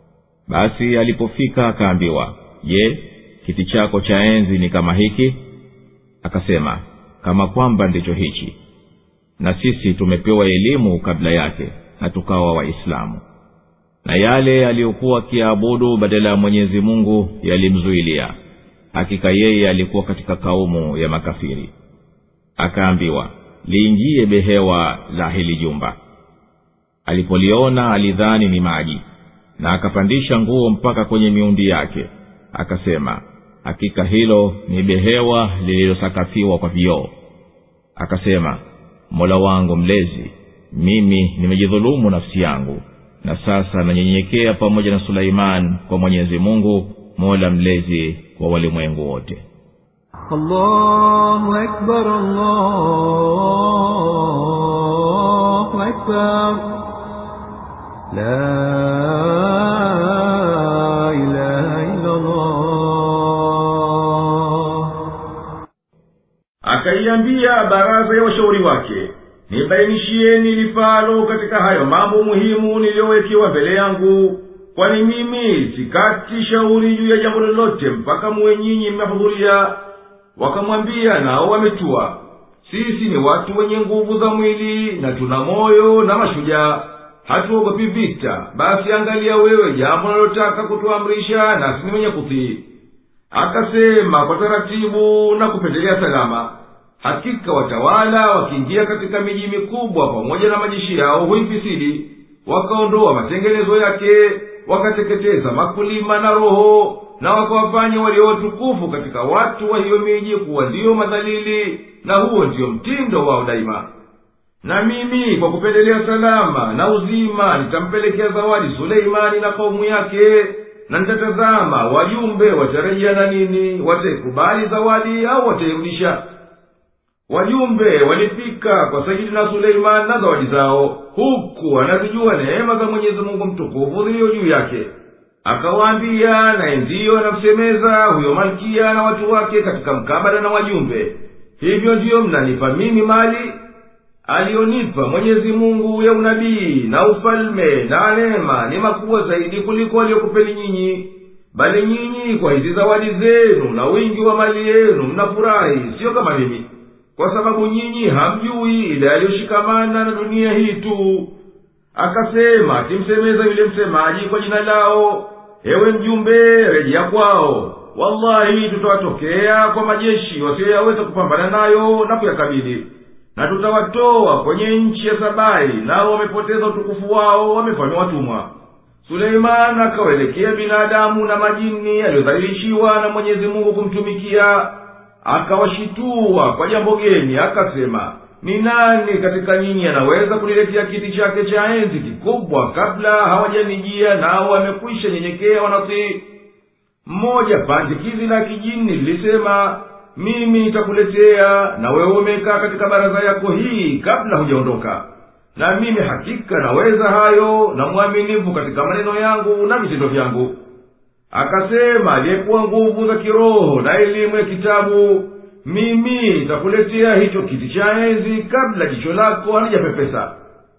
Basi alipofika akaambiwa, je, kiti chako cha enzi ni kama hiki? Akasema, kama kwamba ndicho hichi, na sisi tumepewa elimu kabla yake na tukawa Waislamu. na yale aliyokuwa akiabudu badala ya Mwenyezi Mungu yalimzuilia. Hakika yeye alikuwa katika kaumu ya makafiri. Akaambiwa, liingie behewa la hili jumba. Alipoliona alidhani ni maji, na akapandisha nguo mpaka kwenye miundi yake. Akasema, hakika hilo ni behewa lililosakafiwa kwa vioo. Akasema, Mola wangu mlezi, mimi nimejidhulumu nafsi yangu, na sasa nanyenyekea pamoja na Suleiman kwa Mwenyezi Mungu, Mola mlezi wa walimwengu wote. Allahu Akbar, Allahu Akbar, la ilaha illa Allah. Akaiambia baraza ya washauri wake, nibainishieni lifalo katika hayo mambo muhimu niliyowekewa mbele yangu, kwani mimi sikati shauri juu ya jambo lolote mpaka muwe nyinyi mmehudhuria. Wakamwambia nao wametua, sisi ni watu wenye nguvu za mwili na tuna moyo na mashujaa, hatuogopi vita. Basi angalia wewe jambo unalotaka kutuamrisha, nasi ni mwenye kutii. Akasema kwa taratibu na kupendelea salama, hakika watawala wakiingia katika miji mikubwa pamoja na majeshi yao huifisidi, wakaondoa matengenezo yake, wakateketeza makulima na roho, na wakawafanya walio watukufu katika watu wa hiyo miji kuwa ndiyo madhalili, na huo ndiyo mtindo wao daima. Na mimi kwa kupendelea salama na uzima nitampelekea zawadi Suleimani na kaumu yake, na nitatazama wajumbe watarejea na nini, wataikubali zawadi au watairudisha. Wajumbe walifika kwa Sayyidina Suleiman na zawadi zao, huku anazijua neema za Mwenyezi Mungu mtukufu zilizo juu yake. Akawaambia, na ndiyo anamsemeza huyo malkia na watu wake katika mkabala na wajumbe, hivyo ndiyo mnanipa mimi mali alionipa Mwenyezi Mungu ya unabii na ufalme na neema ni makubwa zaidi kuliko aliyokupeni nyinyi. Bali nyinyi kwa hizi zawadi zenu na wingi wa mali yenu mnafurahi, sio kama mimi, kwa sababu nyinyi hamjui ile aliyoshikamana na dunia hii tu. Akasema timsemeza yule msemaji kwa jina lao, ewe mjumbe, rejea kwao. Wallahi tutawatokea kwa majeshi wasiyoweza kupambana nayo na kuyakabili, na tutawatoa kwenye nchi ya Sabai, nao wamepoteza utukufu wao, wamefanywa watumwa. Suleiman akawaelekea binadamu na majini aliyodhalilishiwa na Mwenyezi Mungu kumtumikia, akawashitua kwa jambo geni. Akasema, ni nani katika nyinyi anaweza kuniletea kiti chake cha enzi kikubwa kabla hawajanijia nao wamekwisha nyenyekea wanatii? Mmoja pandikizi la kijini lilisema, mimi nitakuletea, na wewe umekaa katika baraza yako hii kabla hujaondoka. Na mimi hakika naweza hayo, na mwaminifu katika maneno yangu na vitendo vyangu. Akasema aliyekuwa nguvu za kiroho na elimu ya kitabu, mimi nitakuletea hicho kiti cha enzi kabla jicho lako halijapepesa.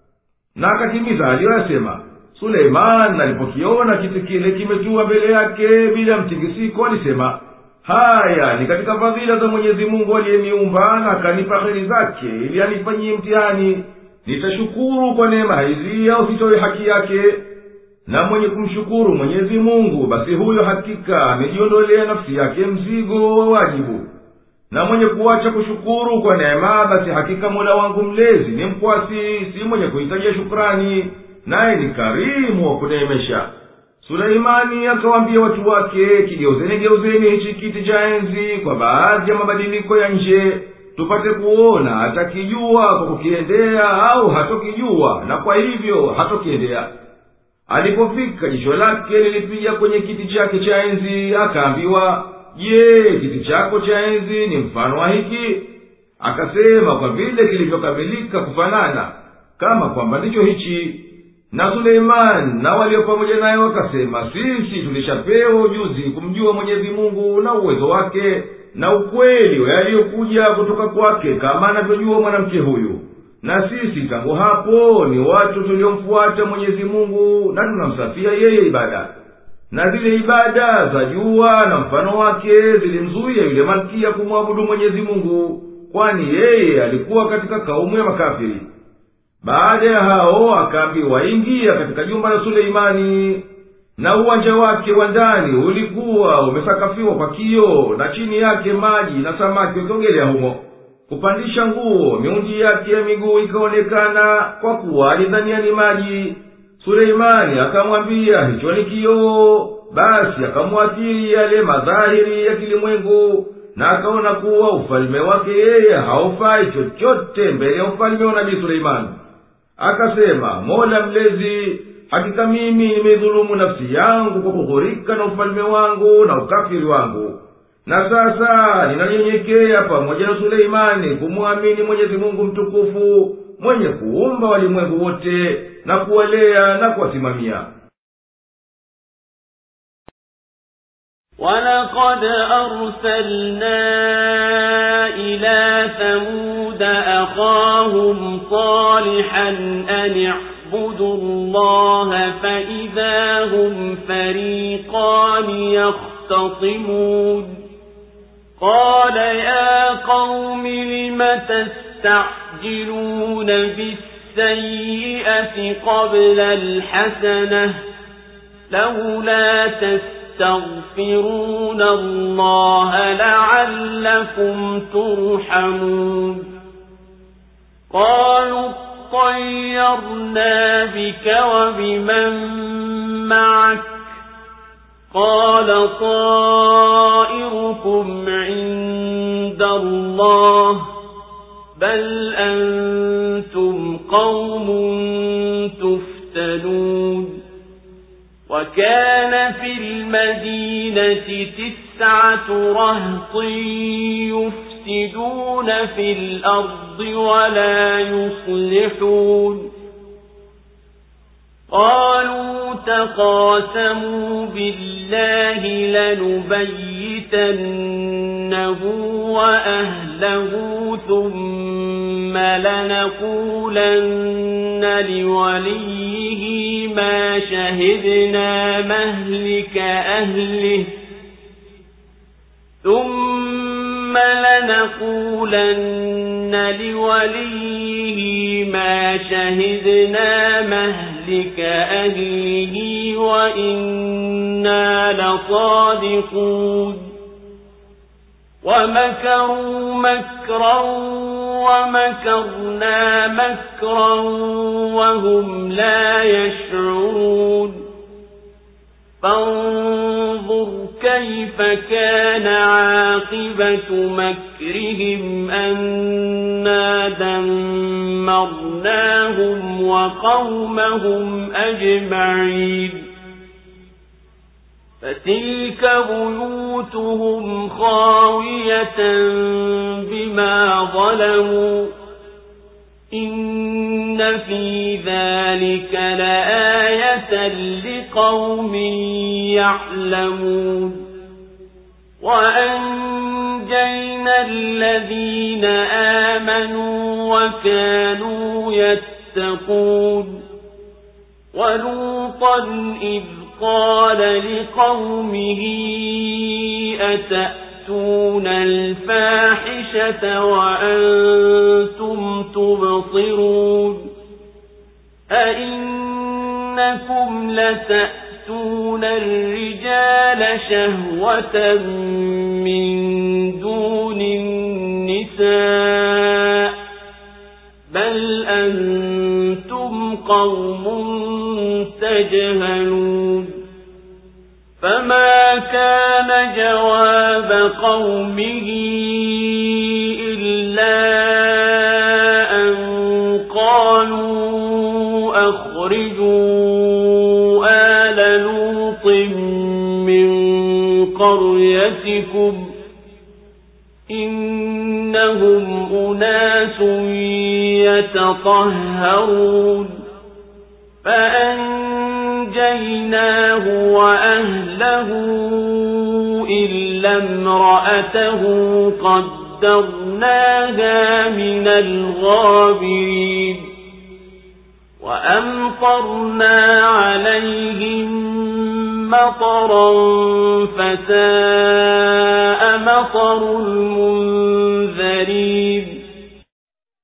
Na akatimiza aliyoyasema. Suleiman alipokiona kiti kile kimetua mbele yake bila mtingisiko, alisema, haya ni katika fadhila za Mwenyezi Mungu aliyeniumba na akanipa kheri zake ili anifanyie mtihani. Nitashukuru kwa neema hizi au sitoe haki yake? Na mwenye kumshukuru Mwenyezi Mungu, basi huyo hakika amejiondolea nafsi yake mzigo wa wajibu. Na mwenye kuacha kushukuru kwa neema, basi hakika Mola wangu mlezi ni mkwasi, si mwenye kuhitajia shukrani, naye ni karimu wa kuneemesha. Suleimani akawaambia watu wake, kigeuzeni geuzeni hichi kiti cha enzi kwa baadhi ya mabadiliko ya nje, tupate kuona atakijua kwa kukiendea au hatokijua, na kwa hivyo hatokiendea. Alipofika jicho lake lilipiga kwenye kiti chake cha enzi, akaambiwa, je, kiti chako cha enzi ni mfano wa hiki? Akasema, kwa vile kilivyokamilika kufanana, kama kwamba ndicho hichi. Na Suleiman na walio pamoja naye wakasema, sisi tulishapewa ujuzi kumjua Mwenyezi Mungu na uwezo wake na ukweli yaliyokuja kutoka kwake kama anavyojua mwanamke huyu. Na sisi tangu hapo ni watu tuliomfuata Mwenyezi Mungu na tunamsafia yeye ibada. Na zile ibada za jua na mfano wake zilimzuia yule malkia kumwabudu Mwenyezi Mungu, kwani yeye alikuwa katika kaumu ya makafiri. baada ya hao akaambiwa, ingia katika jumba la Suleimani, na uwanja wake wa ndani ulikuwa umesakafiwa kwa kioo, na chini yake maji na samaki wakiogelea humo. Kupandisha nguo, miundi yake ya miguu ikaonekana, kwa kuwa alidhania ni maji. Suleimani akamwambia, hicho ni kioo. Basi akamwathiri yale madhahiri ya kilimwengu, na akaona kuwa ufalme wake yeye haufai chochote mbele ya ufalme wa Nabii Suleimani. Akasema, Mola mlezi, hakika mimi nimedhulumu nafsi yangu kwa kughurika na ufalme wangu na ukafiri wangu, na sasa ninanyenyekea pamoja na Suleimani kumwamini Mwenyezi Mungu mtukufu, mwenye kuumba walimwengu wote na kuwalea na kuwasimamia. وَلَقَدْ أَرْسَلْنَا إِلَى ثَمُودَ أَخَاهُمْ صَالِحًا أَنِ اعْبُدُوا اللَّهَ فَإِذَا هُمْ فَرِيقَانِ يَخْتَصِمُونَ قَالَ يَا قَوْمِ لِمَ تَسْتَعْجِلُونَ بِالسَّيِّئَةِ قَبْلَ الْحَسَنَةِ لَوْلَا تَسْتَغْفِرُونَ تستغفرون الله لعلكم ترحمون قالوا اطيرنا بك وبمن معك قال طائركم عند الله بل أنتم قوم تفتنون وكان في المدينة تسعة رهط يفسدون في الأرض ولا يصلحون قالوا تقاسموا بالله لنبيتنه وأهله ثم لنقولن لوليه ما شهدنا مهلك أهله ثم لنقولن لوليه ما شهدنا مهلك أهله وإنا لصادقون ومكروا مكرا ومكرنا مكرا وهم لا يشعرون فانظر كيف كان عاقبة مكرهم أنا دمرناهم وقومهم أجمعين فتلك بيوتهم خاوية بما ظلموا إن في ذلك لآية لقوم يعلمون وأنجينا الذين آمنوا وكانوا يتقون ولوطا إذ قال لقومه أتأتون الفاحشة وأنتم تبصرون أئنكم لتأتون الرجال شهوة من دون النساء بل أنتم قوم تجهلون فما كان جواب قومه إلا أن قالوا أخرجوا آل لوط من قريتكم إنهم أناس يتطهرون فأنجيناه وأهله إلا امرأته قدرناها من الغابرين وأمطرنا عليهم مطرا فساء مطر المنذرين.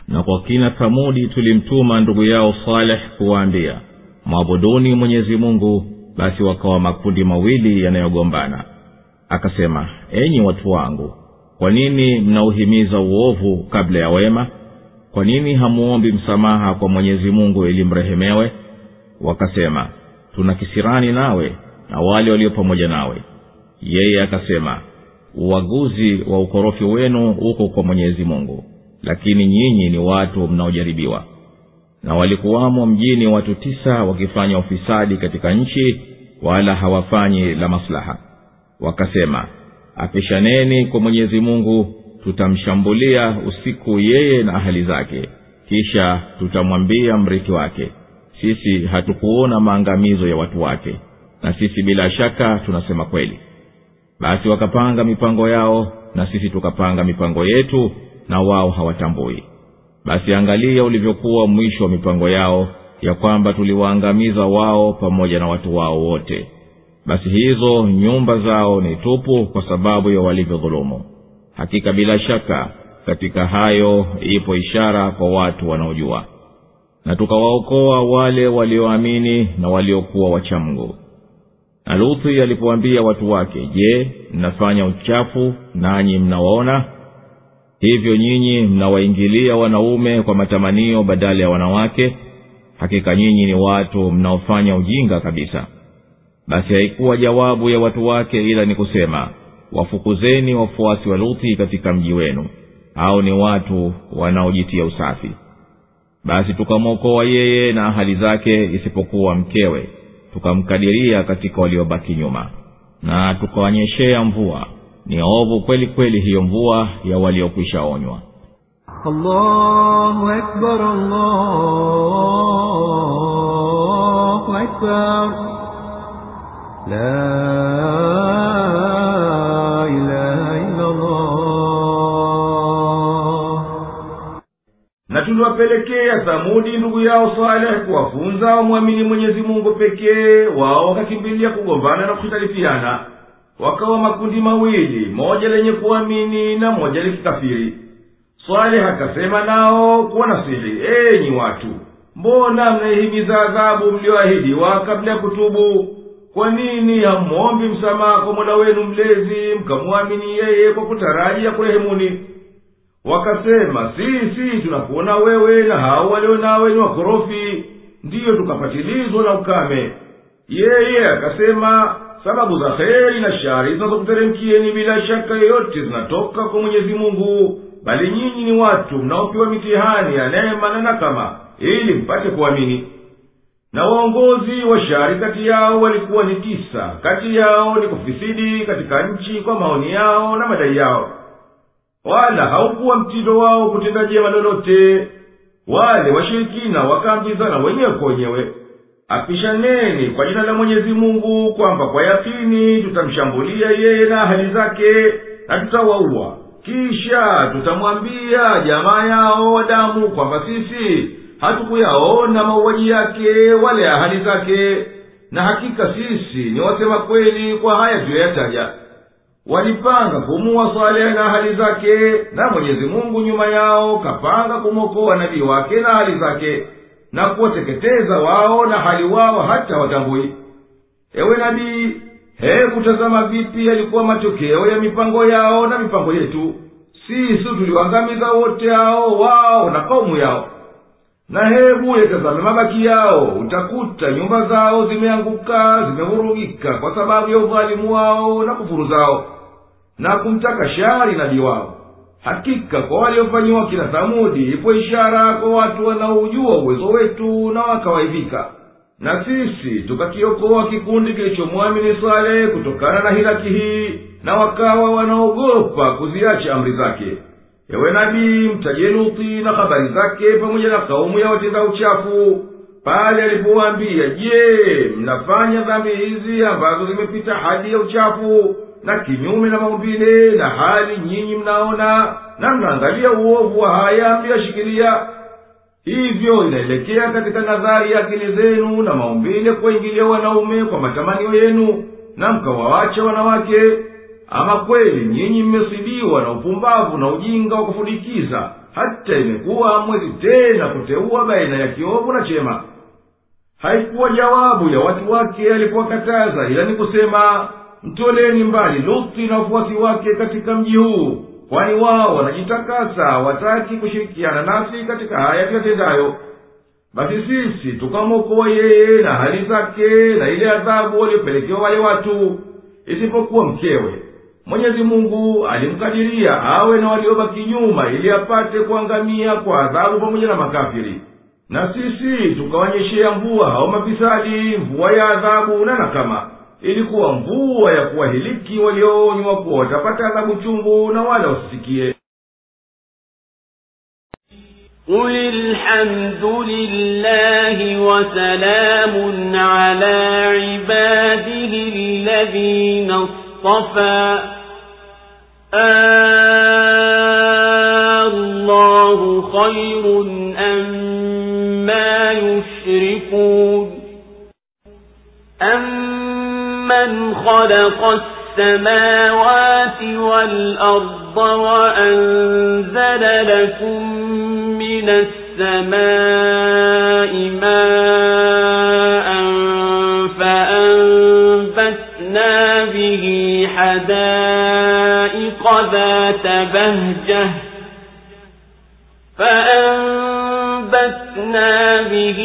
na kwa kina Thamudi tulimtuma ndugu yao Saleh kuwaambia, mwabuduni Mwenyezi Mungu. Basi wakawa makundi mawili yanayogombana. Akasema, enyi watu wangu, kwa nini mnauhimiza uovu kabla ya wema? Kwa nini hamuombi msamaha kwa Mwenyezi Mungu ili mrehemewe? Wakasema, tuna kisirani nawe na wale walio pamoja nawe. Yeye akasema, uaguzi wa ukorofi wenu uko kwa Mwenyezi Mungu, lakini nyinyi ni watu mnaojaribiwa. Na walikuwamo mjini watu tisa wakifanya ufisadi katika nchi, wala hawafanyi la maslaha. Wakasema, apishaneni kwa Mwenyezi Mungu, tutamshambulia usiku yeye na ahali zake, kisha tutamwambia mrithi wake, sisi hatukuona maangamizo ya watu wake, na sisi bila shaka tunasema kweli. Basi wakapanga mipango yao, na sisi tukapanga mipango yetu, na wao hawatambui. Basi angalia ulivyokuwa mwisho wa mipango yao, ya kwamba tuliwaangamiza wao pamoja na watu wao wote. Basi hizo nyumba zao ni tupu kwa sababu ya walivyodhulumu. Hakika bila shaka katika hayo ipo ishara kwa watu wanaojua. Na tukawaokoa wale walioamini na waliokuwa wacha Mungu. Na Luthi alipoambia watu wake, je, mnafanya uchafu nanyi mnawaona? Hivyo nyinyi mnawaingilia wanaume kwa matamanio badala ya wanawake? Hakika nyinyi ni watu mnaofanya ujinga kabisa. Basi haikuwa jawabu ya watu wake ila ni kusema, wafukuzeni wafuasi wa Luthi katika mji wenu, au ni watu wanaojitia usafi. Basi tukamwokoa yeye na ahali zake isipokuwa mkewe, tukamkadiria katika waliobaki nyuma, na tukawanyeshea mvua. Ni ovu kweli kweli hiyo mvua ya waliokwisha onywa. Allahu Akbar, Allahu Akbar, la ilaha illa Allah. Na tuliwapelekea Thamudi ndugu yao Saleh kuwafunza wamwamini Mwenyezi Mungu pekee. Wao wakakimbilia kugombana na kukhitalifiana, wakawa makundi mawili, moja lenye kuamini na moja likikafiri. Saleh akasema nao kuwa nasihi, enyi watu, mbona mnaihimiza adhabu mlioahidiwa kabla ya kutubu? Kwa nini hamuombi msamaha kwa Mola wenu mlezi, mkamwamini yeye kwa kutarajia kurehemuni? Wakasema, sisi tunakuona wewe na hao walio nawe ni wakorofi, ndiyo tukapatilizwa na ukame. Yeye akasema, sababu za kheri na shari zinazokuteremkieni bila shaka yoyote zinatoka kwa Mwenyezi Mungu, bali nyinyi ni watu mnaopewa mitihani ya neema na nakama ili mpate kuamini. Na waongozi wa shari kati yao walikuwa ni tisa. Kati yao ni kufisidi katika nchi kwa maoni yao na madai yao, wala haukuwa mtindo wao kutenda jema lolote. Wale washirikina wakaambizana wenyewe kwa wenyewe, apishaneni kwa jina la Mwenyezi Mungu kwamba kwa yakini tutamshambulia yeye na ahali zake na tutawaua, kisha tutamwambia jamaa yao wa damu kwamba sisi hatukuyaona mauaji yake wale ahali zake, na hakika sisi ni wasema kweli kwa haya tuliyoyataja. Walipanga kumuua Saleh na ahali zake, na Mwenyezi Mungu nyuma yao kapanga kumwokoa nabii wake na ahali zake, na kuwateketeza wao na hali wao hata watambui. Ewe nabii, hebu tazama vipi yalikuwa matokeo ya mipango yao na mipango yetu. Sisi tuliwaangamiza wote hao wao na kaumu yao. Na hebu yatazame mabaki yao, utakuta nyumba zao zimeanguka, zimevurugika kwa sababu ya udhalimu wao na kufuru zao na kumtaka shari nabii wao. Hakika kwa waliofanyiwa kina Thamudi ipo ishara kwa watu wanaojua uwezo wetu na wakawaidhika. Na sisi tukakiokoa kikundi kilichomwamini Saleh kutokana na hilaki hii, na wakawa wanaogopa kuziacha amri zake. Ewe nabii, mtaje Luthi na habari zake pamoja na kaumu ya watenda uchafu, pale alipowaambia, je, mnafanya dhambi hizi ambazo zimepita hadi ya uchafu na kinyume na maumbile, na hali nyinyi mnaona na mnaangalia uovu wa haya mliyoshikilia? Hivyo inaelekea katika nadhari ya akili zenu na maumbile kuingilia wanaume kwa matamanio yenu, na mkawawacha wanawake. Ama kweli nyinyi mmesidiwa na upumbavu na ujinga wa kufudikiza, hata imekuwa mwezi tena kuteua baina ya kiovu na chema. Haikuwa jawabu ya watu wake alipowakataza, ila ni kusema, mtoleni mbali Luthi na wafuasi wake katika mji huu, kwani wao wanajitakasa, wataki kushirikiana nasi katika haya tuyatendayo. Basi sisi tukamwokoa yeye na hali zake na ile adhabu waliopelekewa wale watu, isipokuwa mkewe. Mwenyezi Mungu alimkadiria awe na waliobaki nyuma ili apate kuangamia kwa adhabu pamoja na makafiri. Na sisi tukawanyeshea mvua hao mafisadi, mvua ya adhabu na nakama, ilikuwa mvua ya kuwahiliki walioonywa kuwa watapata adhabu chungu na wala wasisikie. قل الحمد لله وسلام على عباده الذين اصطفى الله خير أما يشركون أمن خلق السماوات والأرض وأنزل لكم من السماء ماء فأنبتنا به حدائق ذات بهجة فأنبتنا به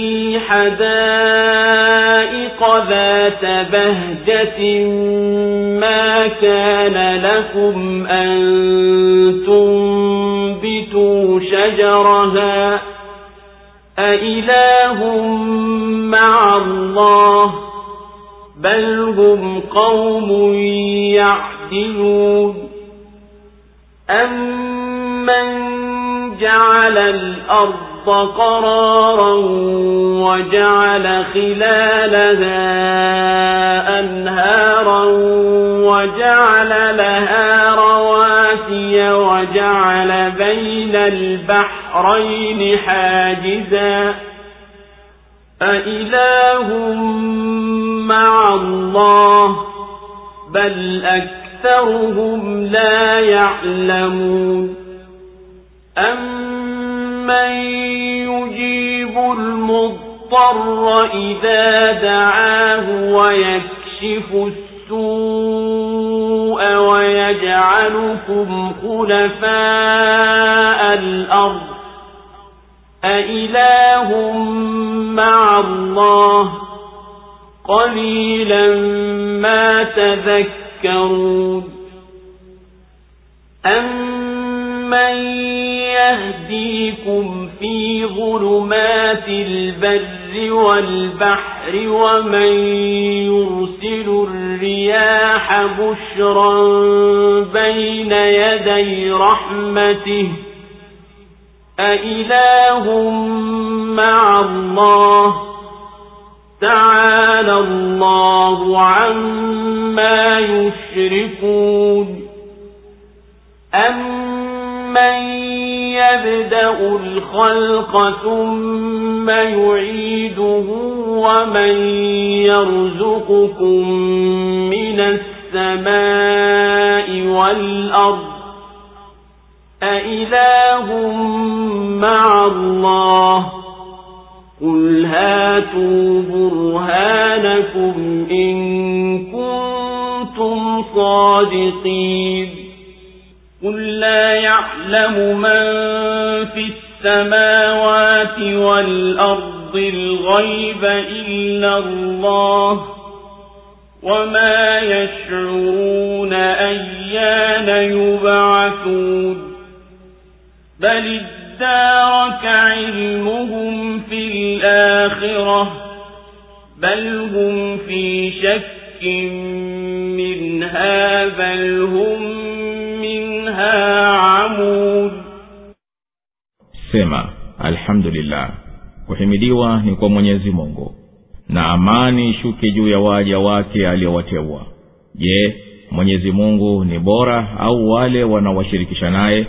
حدائق ذات بهجة ما كان لكم أن تنبتوا شجرها أإله مع الله بل هم قوم يعدلون أمن جعل الأرض قرارا وجعل خلالها أنهارا وجعل لها رواسي وجعل بين البحرين حاجزا أإله مع الله بل أكثرهم لا يعلمون أمن يجيب المضطر إذا دعاه ويكشف السوء ويجعلكم خلفاء الأرض أإله مع الله قليلا ما تذكرون أمن يهديكم في ظلمات البر والبحر ومن يرسل الرياح بشرا بين يدي رحمته أإله مع الله تعالى الله عما يشركون أمن يبدأ الخلق ثم يعيده ومن يرزقكم من السماء والأرض أإله مع الله قل هاتوا برهانكم إن كنتم صادقين قل لا يعلم من في السماوات والأرض الغيب إلا الله وما يشعرون أيان يبعثون بل ادارك علمهم في الآخرة بل هم في شك منها بل هم منها عمود. Sema alhamdulillah, kuhimidiwa ni kwa Mwenyezi Mungu, na amani ishuke juu ya waja wake aliowateua. Je, Mwenyezi Mungu ni bora au wale wanaowashirikisha naye?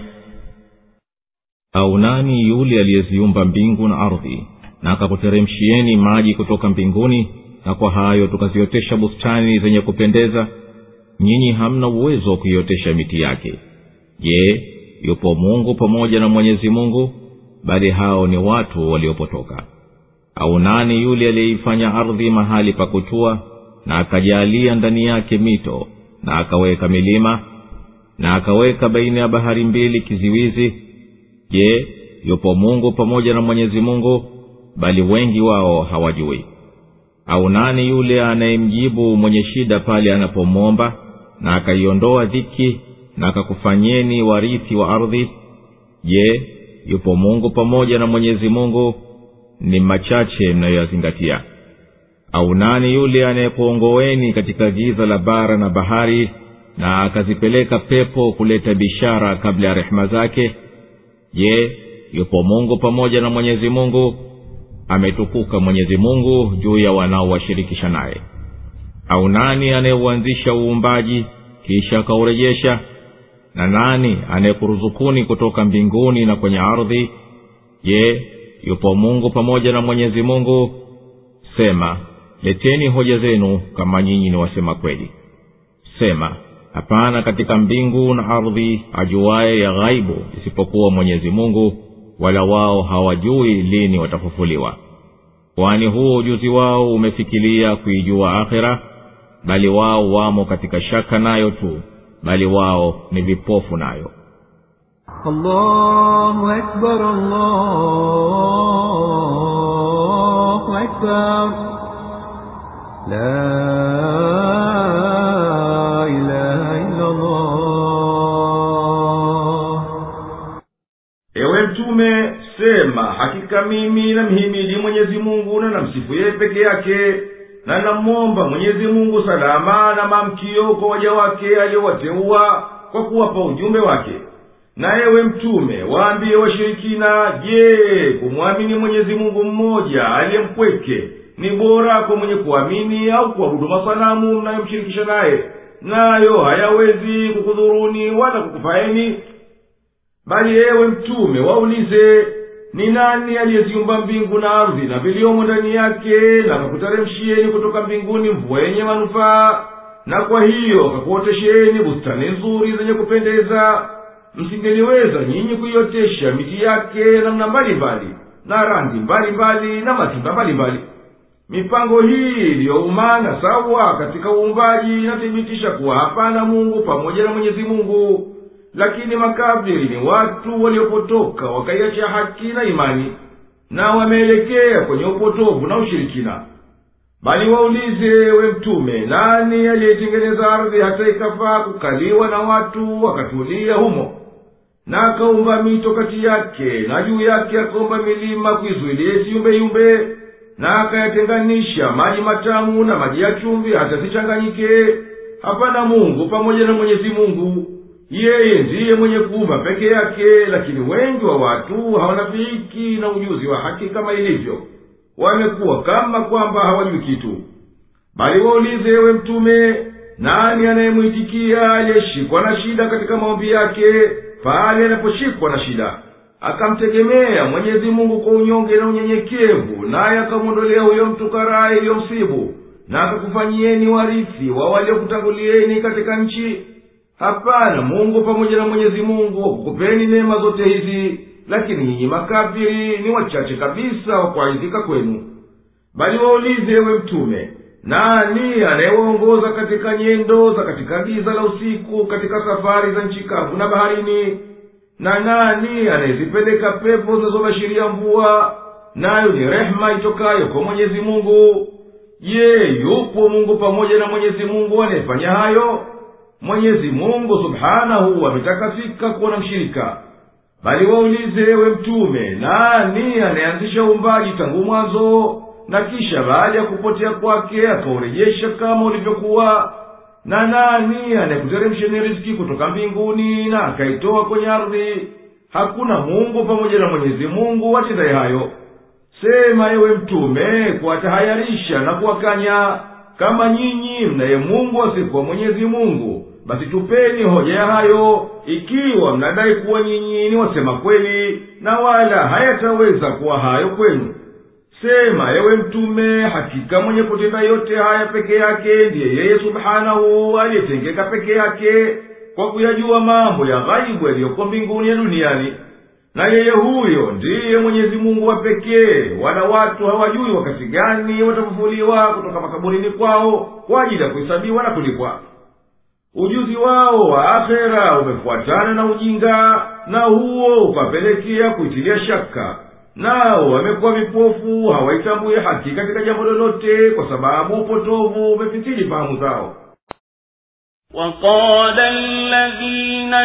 Au nani yule aliyeziumba mbingu na ardhi na akakuteremshieni maji kutoka mbinguni, na kwa hayo tukaziotesha bustani zenye kupendeza? Nyinyi hamna uwezo wa kuiotesha miti yake. Je, yupo Mungu pamoja na Mwenyezi Mungu? Bali hao ni watu waliopotoka. Au nani yule aliyeifanya ardhi mahali pa kutua na akajalia ndani yake mito na akaweka milima na akaweka baina ya bahari mbili kiziwizi? Je, yupo Mungu pamoja na Mwenyezi Mungu? Bali wengi wao hawajui. Au nani yule anayemjibu mwenye shida pale anapomwomba na akaiondoa dhiki na akakufanyeni warithi wa ardhi? Je, yupo Mungu pamoja na Mwenyezi Mungu? Ni machache mnayoyazingatia. Au nani yule anayekuongoeni katika giza la bara na bahari na akazipeleka pepo kuleta bishara kabla ya rehema zake? Je, yupo Mungu pamoja na Mwenyezi Mungu? Ametukuka Mwenyezi Mungu juu ya wanaowashirikisha naye. Au nani anayeuanzisha uumbaji kisha akaurejesha? Na nani anayekuruzukuni kutoka mbinguni na kwenye ardhi? Je, yupo Mungu pamoja na Mwenyezi Mungu? Sema, leteni hoja zenu kama nyinyi ni wasema kweli. Sema, hapana katika mbingu na ardhi ajuaye ya ghaibu isipokuwa Mwenyezi Mungu, wala wao hawajui lini watafufuliwa. Kwani huo ujuzi wao umefikiria kuijua akhira? Bali wao wamo katika shaka nayo tu, bali wao ni vipofu nayo. Allahu Akbar, Allahu Akbar, la ilaha illa Allah. Ewe Mtume, sema, hakika mimi namhimidi Mwenyezi Mungu na namsifu yeye peke yake, na namwomba Mwenyezi Mungu salama na mamkio kwa waja wake aliowateua kwa kuwapa ujumbe wake. Na ewe Mtume, waambie washirikina, je, kumwamini Mwenyezi Mungu mmoja aliyempweke ni bora kwa mwenye kuamini au kuabudu masanamu mnayomshirikisha naye, nayo hayawezi kukudhuruni wala kukufaeni? Bali ewe Mtume, waulize, ni nani aliyeziumba mbingu na ardhi na viliomo ndani yake, na akakuteremshieni kutoka mbinguni mvua yenye manufaa, na kwa hiyo akakuotesheni bustani nzuri zenye kupendeza? Msingeliweza nyinyi kuiotesha miti yake namna mbalimbali na rangi mbalimbali na matunda mbalimbali? Mipango hii iliyoumana sawa katika uumbaji inathibitisha kuwa hapana Mungu pamoja na Mwenyezi Mungu. Lakini makafiri ni watu waliopotoka wakaiacha haki na imani, na wameelekea kwenye upotovu na ushirikina. Bali waulize, we Mtume, nani aliyetengeneza ardhi hata ikafaa kukaliwa na watu wakatulia humo, na akaumba mito kati yake, na juu yake akaumba milima kuizuilie isiumbe yumbe, na akayatenganisha maji matamu na maji ya chumvi hata sichanganyike? Hapana Mungu pamoja na Mwenyezi Mungu. Yeye ndiye mwenye kuumba peke yake, lakini wengi wa watu hawanafiki na ujuzi wa haki kama ilivyo. Wamekuwa kama kwamba hawajui kitu. Bali waulize, ewe Mtume, nani anayemuitikia aliyeshikwa na shida katika maombi yake pale anaposhikwa na shida, akamtegemea Mwenyezi Mungu kwa unyonge na unyenyekevu, naye akamwondolea huyo mtu karaa iliyomsibu, na akakufanyieni warithi wa waliokutangulieni katika nchi? Hapana Mungu pamoja na Mwenyezi Mungu wakukupeni neema zote hizi, lakini nyinyi makafiri ni wachache kabisa wa kuaidhika kwenu. Bali waulize, ewe Mtume, nani anayewaongoza katika nyendo za katika giza la usiku katika safari za nchi kavu na baharini? Na nani anayezipeleka pepo zinazobashiria mvua, nayo ni rehema itokayo kwa Mwenyezi Mungu? Je, yupo Mungu pamoja na Mwenyezi Mungu anayefanya hayo? Mwenyezi Mungu subhanahu ametakasika kuwa na mshirika. Bali waulize, ewe Mtume, nani anayeanzisha uumbaji tangu mwanzo, na kisha baada ya kupotea kwake akaurejesha kama ulivyokuwa? Na nani anayekuteremsheni riziki kutoka mbinguni na akaitoa kwenye ardhi? Hakuna Mungu pamoja na Mwenyezi Mungu atendaye hayo. Sema, ewe Mtume, kuwatahayarisha na kuwakanya, kama nyinyi mnaye Mungu asiyekuwa Mwenyezi Mungu, basi tupeni hoja ya hayo, ikiwa mnadai kuwa nyinyi ni wasema kweli, na wala hayataweza kuwa hayo kwenu. Sema, ewe Mtume, hakika mwenye kutenda yote haya peke yake ndiye yeye subhanahu aliyetengeka peke yake, kwa kuyajua mambo ya ghaibu yaliyoko mbinguni ya duniani. Na yeye huyo ndiye Mwenyezi Mungu wa pekee, wala watu hawajui wakati gani watafufuliwa kutoka makaburini kwao kwa ajili ya kuhesabiwa na kulipwa. Ujuzi wao wa akhera umefuatana na ujinga, na huo ukapelekea kuitilia shaka. Nao wamekuwa vipofu, hawaitambui haki katika jambo lolote, kwa sababu upotovu umefitili fahamu zao. وقال الذين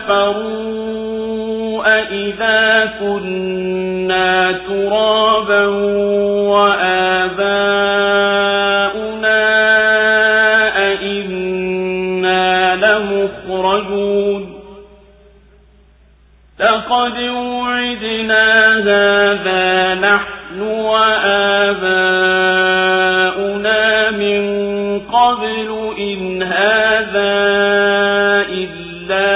كفروا أئذا كنا ترابا وآباؤنا أئنا لمخرجون لقد وعدنا هذا نحن وآباؤنا من قبل إن هذا إلا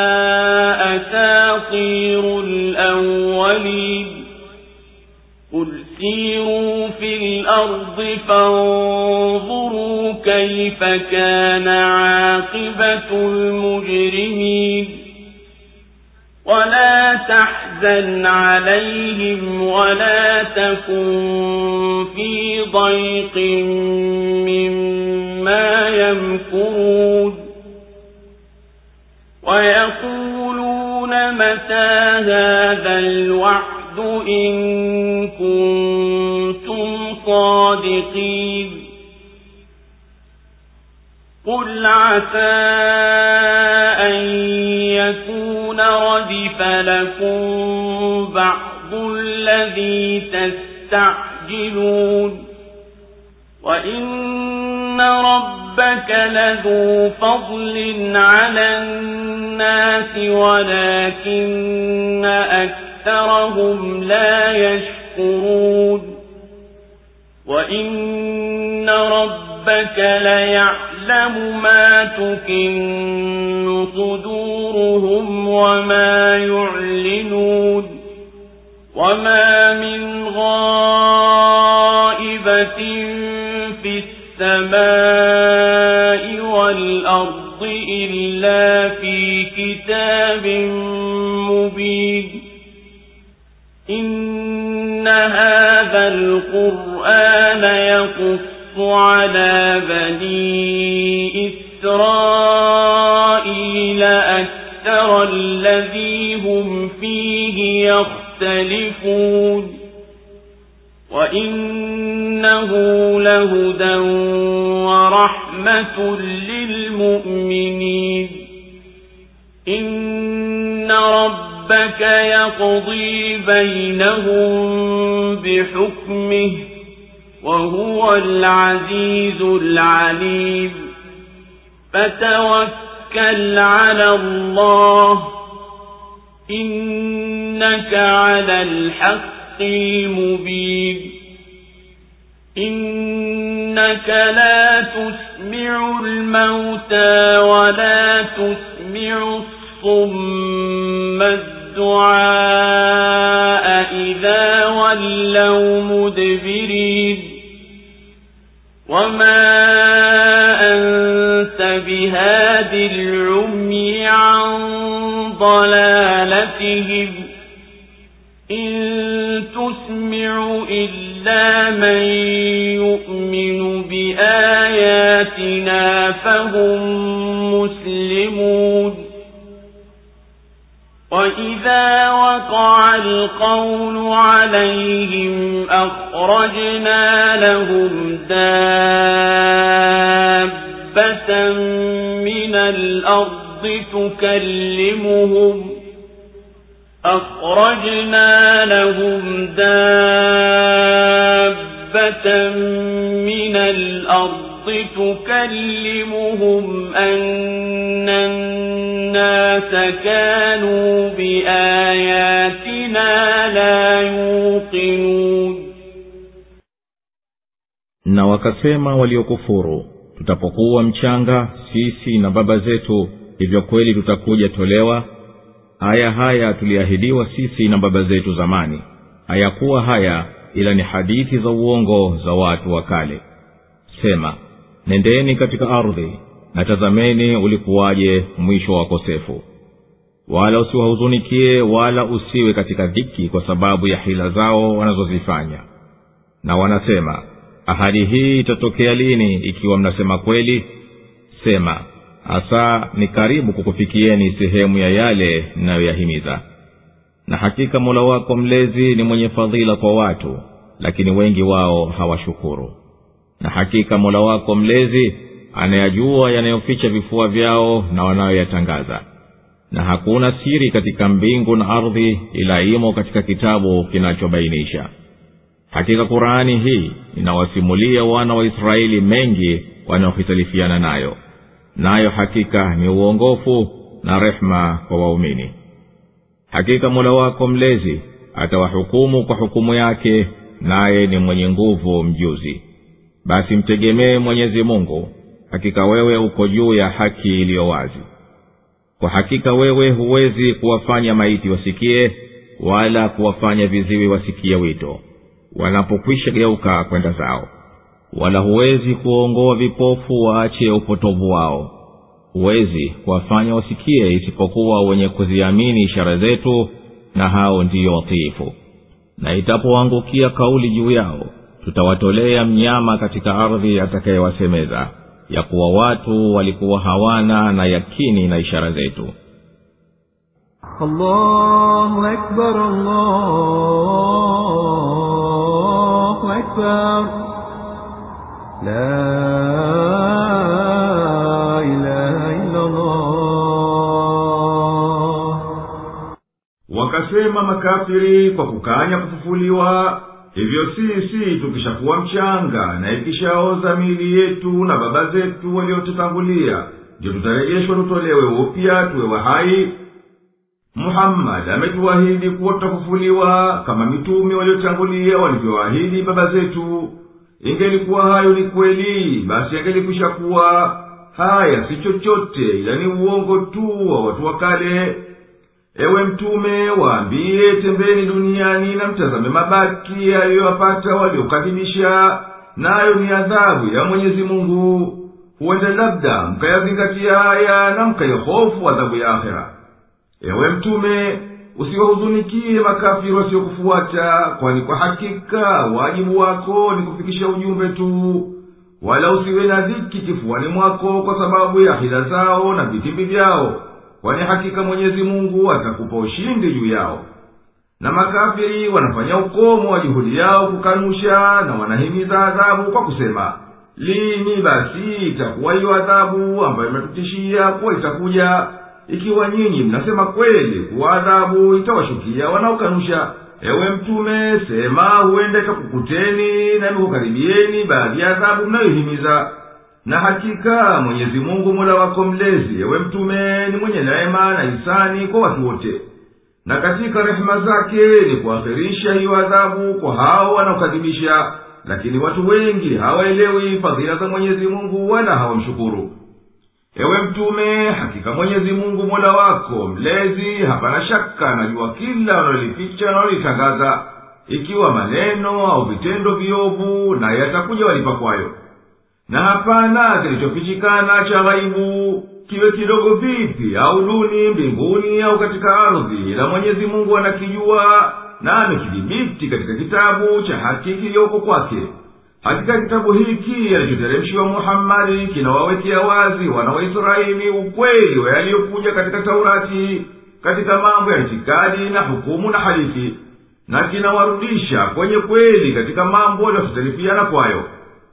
أساطير الأولين قل سيروا في الأرض فانظروا كيف كان عاقبة المجرمين ولا تحزن عليهم ولا تكن في ضيق مما يمكرون ويقولون متى هذا الوعد إن كنتم صادقين قل عسى أن يكون ردف لكم بعض الذي تستعجلون وإن ربك لذو فضل على الناس ولكن أكثرهم لا يشكرون وإن ربك ليعلم ما تكن صدورهم وما يعلنون وما من غائبة في السماء والأرض إلا في كتاب مبين إن هذا القرآن يقص على بني إسرائيل أكثر الذي هم فيه يختلفون وإنه لهدى ورحمة للمؤمنين إن ربك يقضي بينهم بحكمه وهو العزيز العليم فتوكل على الله إنك على الحق المبين إنك لا تسمع الموتى ولا تسمع الصم الدعاء إذا ولوا مدبرين وما أنت بهاد العمي عن ضلالتهم إن تسمع إلا من يؤمن بآياتنا فهم مسلمون وإذا وقع القول عليهم أخرجنا لهم دابة من الأرض تكلمهم أخرجنا لهم دابة من الأرض تكلمهم أن الناس كانوا بآياتنا لا يوقنون. Na wakasema waliokufuru, tutapokuwa mchanga sisi na baba zetu, hivyo kweli tutakuja tolewa? Haya haya tuliahidiwa sisi na baba zetu zamani. Hayakuwa haya ila ni hadithi za uongo za watu wa kale. Sema, nendeni katika ardhi, na tazameni ulikuwaje mwisho wa wakosefu. Wala usiwahuzunikie wala usiwe katika dhiki kwa sababu ya hila zao wanazozifanya. Na wanasema, ahadi hii itatokea lini ikiwa mnasema kweli? Sema, asa ni karibu kukufikieni sehemu ya yale mnayoyahimiza. Na hakika Mola wako mlezi ni mwenye fadhila kwa watu, lakini wengi wao hawashukuru. Na hakika Mola wako mlezi anayajua yanayoficha vifua vyao na wanayoyatangaza. Na hakuna siri katika mbingu na ardhi ila imo katika kitabu kinachobainisha. Hakika Qur'ani hii inawasimulia wana wa Israeli mengi wanaohitalifiana nayo, nayo hakika ni uongofu na rehma kwa waumini. Hakika Mola wako mlezi atawahukumu kwa hukumu yake, naye ni mwenye nguvu mjuzi. Basi mtegemee Mwenyezi Mungu, hakika wewe uko juu ya haki iliyo wazi. Kwa hakika wewe huwezi kuwafanya maiti wasikie, wala kuwafanya viziwi wasikie wito wanapokwisha geuka kwenda zao, wala huwezi kuongoa vipofu waache upotovu wao. Huwezi kuwafanya wasikie isipokuwa wenye kuziamini ishara zetu, na hao ndiyo watiifu. Na itapoangukia kauli juu yao, tutawatolea mnyama katika ardhi atakayewasemeza ya kuwa watu walikuwa hawana na yakini na ishara zetu. Allahu Akbar, Allahu Akbar, la ilaha illa Allah. Wakasema makafiri kwa kukanya kufufuliwa, hivyo sisi tukishakuwa mchanga na ikishaoza miili yetu na baba zetu waliotutangulia, ndio tutarejeshwa tutolewe upya tuwe wahai? Muhammad ametuahidi kuwa tutafufuliwa kama mitume waliotangulia walivyoahidi baba zetu. Ingelikuwa hayo ni kweli, basi angelikwisha kuwa haya si chochote ila ni uongo tu wa watu wa kale. Ewe mtume, waambie tembeni duniani na mtazame mabaki yaliyowapata waliokadhibisha, nayo ni adhabu ya Mwenyezi Mungu. Huenda labda mkayazingatia haya na mkayahofu adhabu ya akhera. Ewe mtume, usiwahuzunikie makafiri wasiokufuata, kwani kwa hakika wajibu wako ni kufikisha ujumbe tu. Wala usiwe na dhiki kifuani mwako kwa sababu ya hila zao na vitimbi vyao, kwani hakika Mwenyezi Mungu atakupa ushindi juu yao. Na makafiri wanafanya ukomo wa juhudi yao kukanusha, na wanahimiza adhabu kwa kusema, lini basi itakuwa hiyo adhabu ambayo imetutishia kuwa itakuja? Ikiwa nyinyi mnasema kweli kuwa adhabu itawashukia wanaokanusha, ewe mtume, sema huenda ikakukuteni na imekukaribieni baadhi ya adhabu mnayohimiza. Na hakika Mwenyezi Mungu Mola wako mlezi, ewe mtume, ni mwenye neema na ihsani kwa watu wote. Na katika rehema zake ni kuakhirisha hiyo adhabu kwa hao wanaokadhibisha, lakini watu wengi hawaelewi fadhila za Mwenyezi Mungu wala hawamshukuru. Ewe mtume, hakika Mwenyezi Mungu Mola wako mlezi hapana shaka anajua kila wanaloficha na wanalotangaza, ikiwa maneno au vitendo viovu, na yatakuja walipa kwayo. Na hapana kilichofichikana cha ghaibu, kiwe kidogo vipi au duni mbinguni au katika ardhi, ila Mwenyezi Mungu anakijua, na amekidhibiti katika kitabu cha haki kiliyoko kwake. Hakika kitabu hiki alichoteremshiwa Muhammadi kinawawekea wazi wana wa Israeli ukweli wa yaliyokuja katika Taurati, katika mambo ya itikadi na hukumu na hadithi, na kinawarudisha kwenye kweli katika mambo yaliyotarifiana kwayo.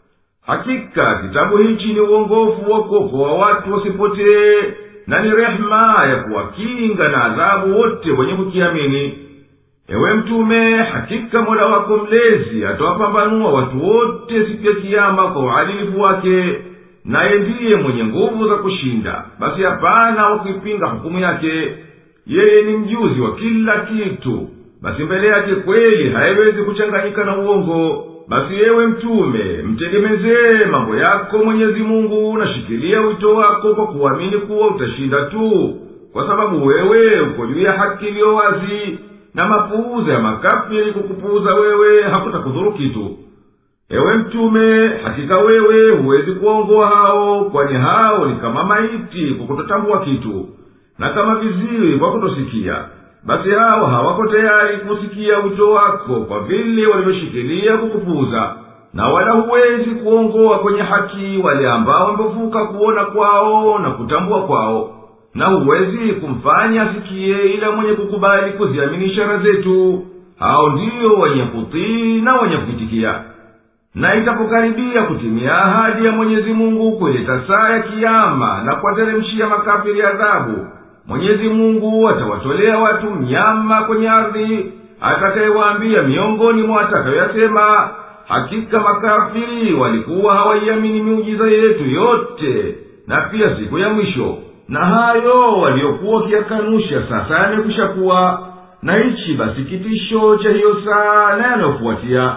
Hakika kitabu hichi ni uongofu wa kuokoa watu wasipotee, na ni rehema ya kuwakinga na adhabu wote wenye kukiamini. Ewe mtume, hakika Mola wako mlezi atawapambanua watu wote siku ya kiyama kwa uadilifu wake, naye ndiye mwenye nguvu za kushinda, basi hapana wa kuipinga hukumu yake. Yeye ni mjuzi wa kila kitu, basi mbele yake kweli haiwezi kuchanganyika na uongo. Basi ewe mtume, mtegemezee mambo yako Mwenyezi Mungu, na shikilia wito wako kwa kuamini kuwa utashinda tu, kwa sababu wewe uko juu ya haki iliyo wazi, na mapuuza ya makafiri kukupuuza wewe hakutakudhuru kitu. ewe mtume, hakika wewe huwezi kuongoa hao, kwani hao ni kama maiti kwa kutotambua kitu, na kama viziwi kwa kutosikia. Basi hao hawako tayari kusikia wito wako, kwa vile walivyoshikilia kukupuuza. Na wala huwezi kuongoa kwenye haki wale ambao wamevuka kuona kwao na kutambua kwao, na huwezi kumfanya asikie ila mwenye kukubali kuziamini ishara zetu. Hao ndio wenye kutii na wenye kuitikia. Na itapokaribia kutimia ahadi ya Mwenyezi Mungu kuleta saa ya kiyama na kuwateremshia makafiri adhabu, Mwenyezi Mungu atawatolea watu mnyama kwenye ardhi, atakayewaambia miongoni mwa atakayoyasema, hakika makafiri walikuwa hawaiamini miujiza yetu yote, na pia siku ya mwisho, na hayo waliokuwa kiyakanusha sasa yamekwisha kuwa, na hichi basi kitisho cha hiyo saa na yanayofuatia.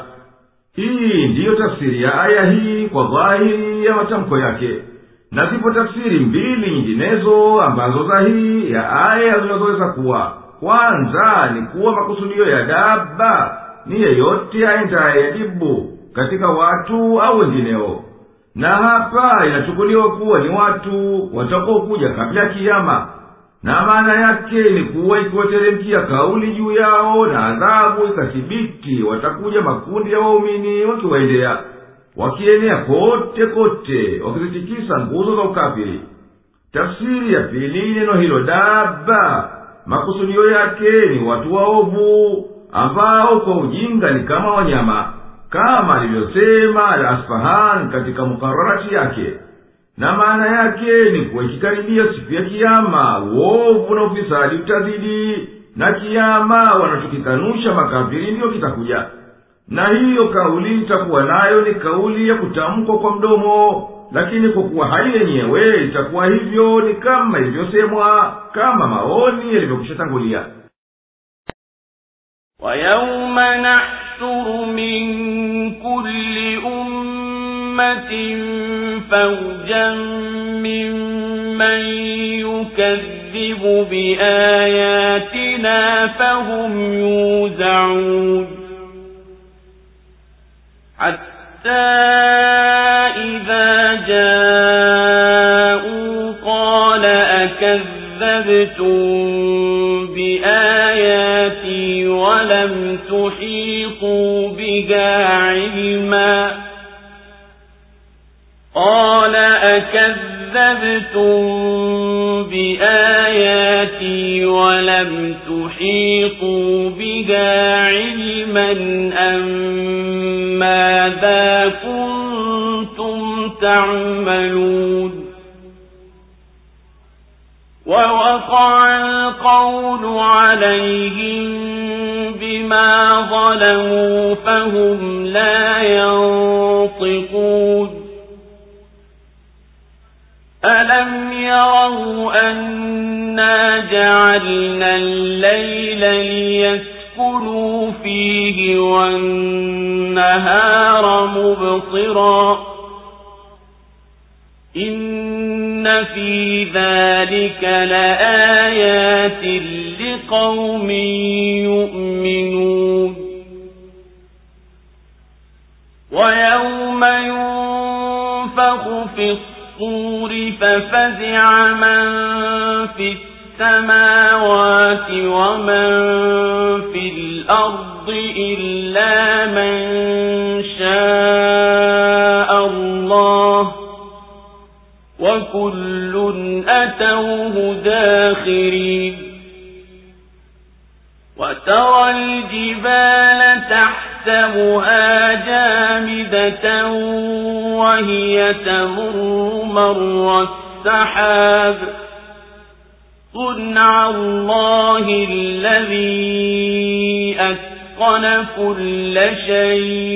Hii ndiyo tafsiri ya aya hii kwa dhahiri ya matamko yake. Na zipo tafsiri mbili nyinginezo ambazo dhahiri ya aya zinazoweza kuwa. Kwanza ni kuwa makusudio ya dabba ni yeyote aendaye yajibu katika watu au wengineo, na hapa inachukuliwa kuwa ni watu watakaokuja kabla ya kiyama. Na maana yake ni kuwa ikiwateremkia kauli juu yao na adhabu ikathibiti, watakuja makundi ya waumini wakiwaendea, wakienea kote kote, wakizitikisa nguzo za ukafiri. Tafsiri ya pili neno hilo dabba, makusudio yake ni watu waovu ambao kwa ujinga ni kama wanyama, kama alivyosema Al-Asfahan katika mukararati yake. Na maana yake ni kuwa ikikaribia siku ya kiyama, uovu na ufisadi utazidi, na kiyama wanachokikanusha makafiri ndio kitakuja. Na hiyo kauli itakuwa nayo ni kauli ya kutamkwa kwa mdomo, lakini kwa kuwa hali yenyewe itakuwa hivyo ni kama ilivyosemwa, kama maoni yalivyokwishatangulia. وَيَوْمَ نَحْشُرُ مِنْ كُلِّ أُمَّةٍ فَوْجًا مِّمَّنْ يُكَذِّبُ بِآيَاتِنَا فَهُمْ يُوزَعُونَ حَتَّى إِذَا جَاءُوا قَالَ أَكَذَّبْتُمْ بِآيَاتِي وَلَمْ تُحِيطُوا بِهَا عِلْمًا قَالَ أَكَذَّبْتُمْ بِآيَاتِي وَلَمْ تُحِيطُوا بِهَا عِلْمًا أَمْ مَاذَا كُنتُمْ تَعْمَلُونَ وَوَقَعَ الْقَوْلُ عَلَيْهِمْ بِمَا ظَلَمُوا فَهُمْ لَا يَنطِقُونَ أَلَمْ يَرَوْا أَنَّا جَعَلْنَا اللَّيْلَ لِيَسْكُنُوا فِيهِ وَالنَّهَارَ مُبْصِرًا إِنَّ فِي ذَلِكَ لَآيَاتٍ لِقَوْمٍ يُؤْمِنُونَ وَيَوْمَ يُنفَخُ فِي الصُّورِ فَفَزِعَ مَن فِي السَّمَاوَاتِ وَمَن فِي الْأَرْضِ إِلَّا مَن شَاءَ اللَّهُ وَكُلٌّ أَتَوْهُ دَاخِرِينَ وَتَرَى الْجِبَالَ تَحْسَبُهَا جَامِدَةً وَهِيَ تَمُرُّ مَرَّ السَّحَابِ صُنْعَ اللَّهِ الَّذِي أَتْقَنَ كُلَّ شَيْءٍ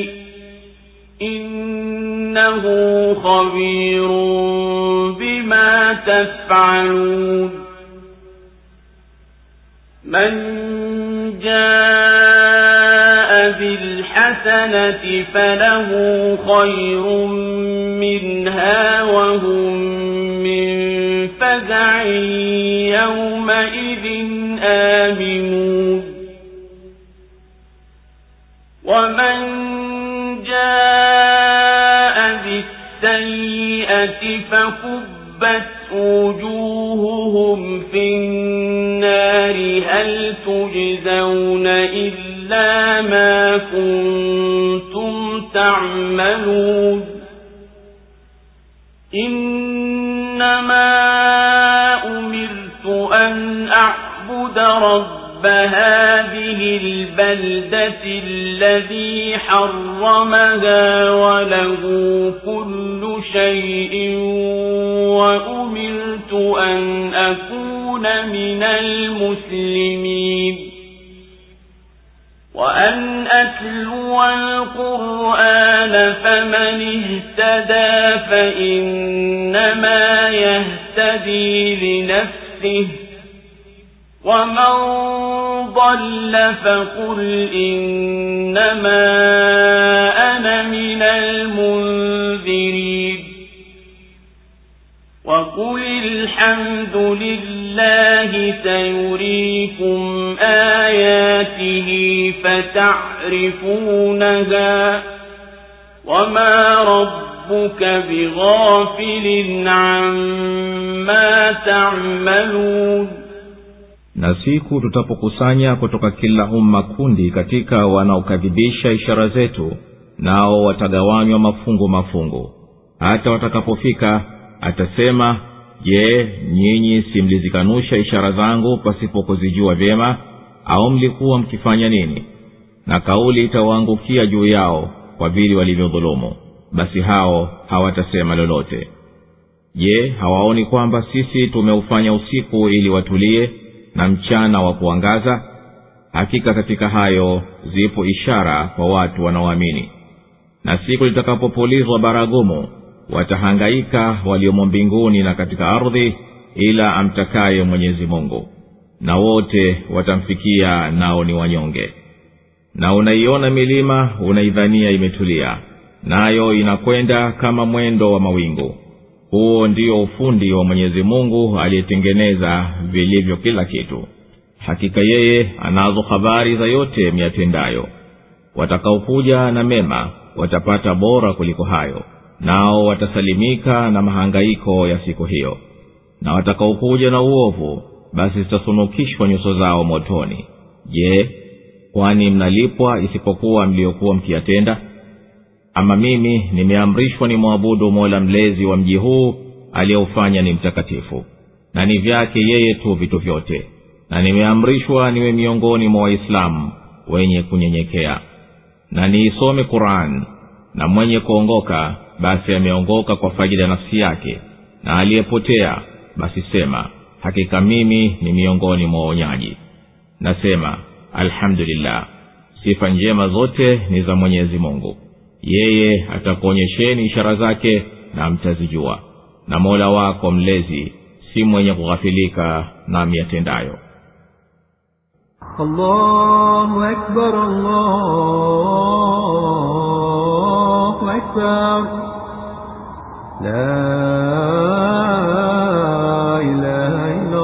إِنَّهُ خَبِيرٌ بِمَا تَفْعَلُونَ مَنْ جَاءَ بِالْحَسَنَةِ فَلَهُ خَيْرٌ مِنْهَا وَهُمْ مِنْ فَزَعٍ يَوْمَئِذٍ آمِنُونَ وَمَنْ جَاءَ السيئة فكبت وجوههم في النار هل تجزون إلا ما كنتم تعملون إنما أمرت أن أعبد رب هذه البلدة الذي حرمها وله كل شيء وأمرت أن أكون من المسلمين وأن أتلو القرآن فمن اهتدى فإنما يهتدي لنفسه ومن ضل فقل إنما أنا من المنذرين وقل الحمد لله سيريكم آياته فتعرفونها وما ربك بغافل عما تعملون. Na siku tutapokusanya kutoka kila umma kundi katika wanaokadhibisha ishara zetu, nao watagawanywa mafungu mafungu. Hata watakapofika atasema, je, nyinyi si mlizikanusha ishara zangu pasipo kuzijua vyema, au mlikuwa mkifanya nini? Na kauli itawaangukia juu yao kwa vile walivyodhulumu, basi hao hawatasema lolote. Je, hawaoni kwamba sisi tumeufanya usiku ili watulie na mchana wa kuangaza? Hakika katika hayo zipo ishara kwa watu wanaoamini. Na siku litakapopulizwa baragumu, watahangaika waliomo mbinguni na katika ardhi ila amtakaye Mwenyezi Mungu, na wote watamfikia nao ni wanyonge. Na unaiona milima unaidhania imetulia, nayo inakwenda kama mwendo wa mawingu. Huo ndio ufundi wa Mwenyezi Mungu aliyetengeneza vilivyo kila kitu. Hakika yeye anazo habari za yote miatendayo. Watakaokuja na mema watapata bora kuliko hayo, nao watasalimika na mahangaiko ya siku hiyo. Na watakaokuja na uovu, basi zitasunukishwa nyuso zao motoni. Je, kwani mnalipwa isipokuwa mliokuwa mkiyatenda? Ama mimi nimeamrishwa ni muabudu Mola mlezi wa mji huu aliyeufanya ni mtakatifu, na ni vyake yeye tu vitu vyote, na nimeamrishwa niwe miongoni mwa Waislamu wenye kunyenyekea, na niisome Qur'an. Na mwenye kuongoka basi ameongoka kwa faida ya nafsi yake, na aliyepotea basi sema, hakika mimi ni miongoni mwa waonyaji. Nasema alhamdulillah, sifa njema zote ni za Mwenyezi Mungu. Yeye atakuonyesheni ishara zake na mtazijua, na Mola wako mlezi si mwenye kughafilika na miatendayo. Allahu Akbar, Allahu Akbar, la ilaha illa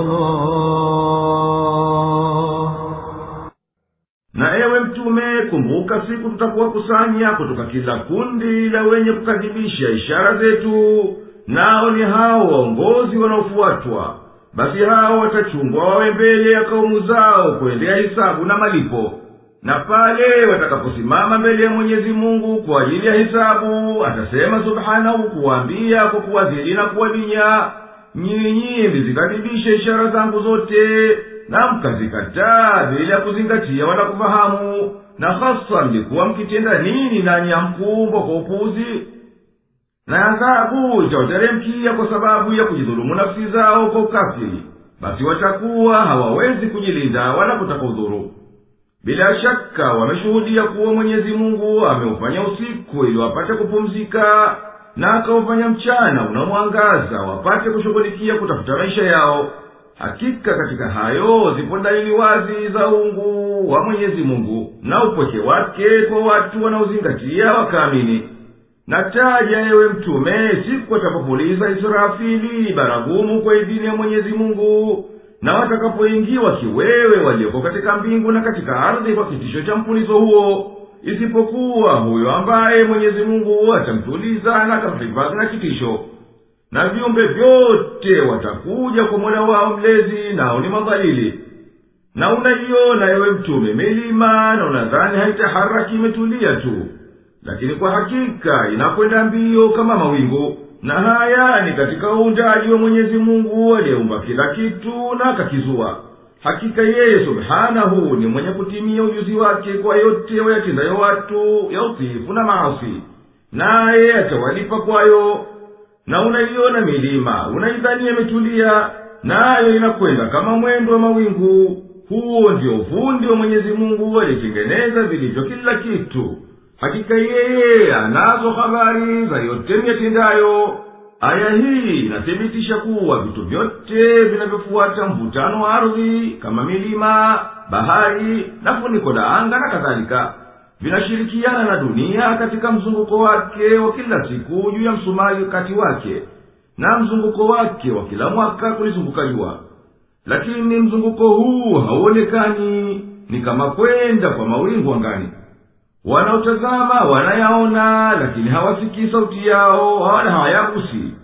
Allah. Na ewe mtume, kumbuka siku tutakuwa kusanya kutoka kila kundi la wenye kukadhibisha ishara zetu, nao ni hao waongozi wanaofuatwa. Basi hao watachungwa wawe mbele ya kaumu zao kuendea hisabu na malipo. Na pale watakaposimama mbele ya Mwenyezi Mungu kwa ajili ya hisabu, atasema subhanahu kuwaambia kwa kuwadhili na kuwadinya, nyinyi mlizikadhibisha ishara zangu zote na mkazikataa bila kuzingatia wala kufahamu, na hasa mlikuwa mkitenda nini nanyi hamkuumbwa kwa upuzi. Na adhabu itawateremkia kwa sababu ya kujidhulumu nafsi zao kwa ukafiri, basi watakuwa hawawezi kujilinda wala kutaka udhuru. Bila shaka wameshuhudia kuwa Mwenyezi Mungu ameufanya usiku ili wapate kupumzika, na akaufanya mchana unamwangaza wapate kushughulikia kutafuta maisha yao. Hakika katika hayo zipo dalili wazi za uungu wa Mwenyezi Mungu na upweke wake kwa watu wanaozingatia wakaamini. Na taja ewe mtume siku watapopuliza Israfili baragumu kwa idhini ya Mwenyezi Mungu, na watakapoingiwa kiwewe walioko katika mbingu na katika ardhi kwa kitisho cha mpulizo huo, isipokuwa huyo ambaye Mwenyezi Mungu atamtuliza na atamhifadhi na kitisho. Na viumbe vyote watakuja kwa Mola wao mlezi, nao ni madhalili. Na unaiona ewe mtume milima na unadhani haitaharaki imetulia tu, lakini kwa hakika inakwenda mbio kama mawingu. Na haya ni katika uundaji wa Mwenyezi Mungu aliyeumba kila kitu na akakizua. Hakika yeye subhanahu ni mwenye kutimia ujuzi wake kwa yote wayatendayo watu ya utiifu na maasi, naye atawalipa kwayo. Na unaiona milima unaidhani imetulia, nayo inakwenda kama mwendo wa mawingu. Huo ndio ufundi wa Mwenyezi Mungu alitengeneza vilivyo kila kitu. Hakika yeye anazo habari za yote miyatendayo. Aya hii inathibitisha kuwa vitu vyote vinavyofuata mvutano wa ardhi kama milima, bahari na funiko la anga na kadhalika vinashirikiana na dunia katika mzunguko wake wa kila siku juu ya msumari kati wake, na mzunguko wake wa kila mwaka kulizunguka jua. Lakini mzunguko huu hauonekani, ni kama kwenda kwa mawingu angani. Wanaotazama wanayaona, lakini hawasikii sauti yao wala hawayagusi.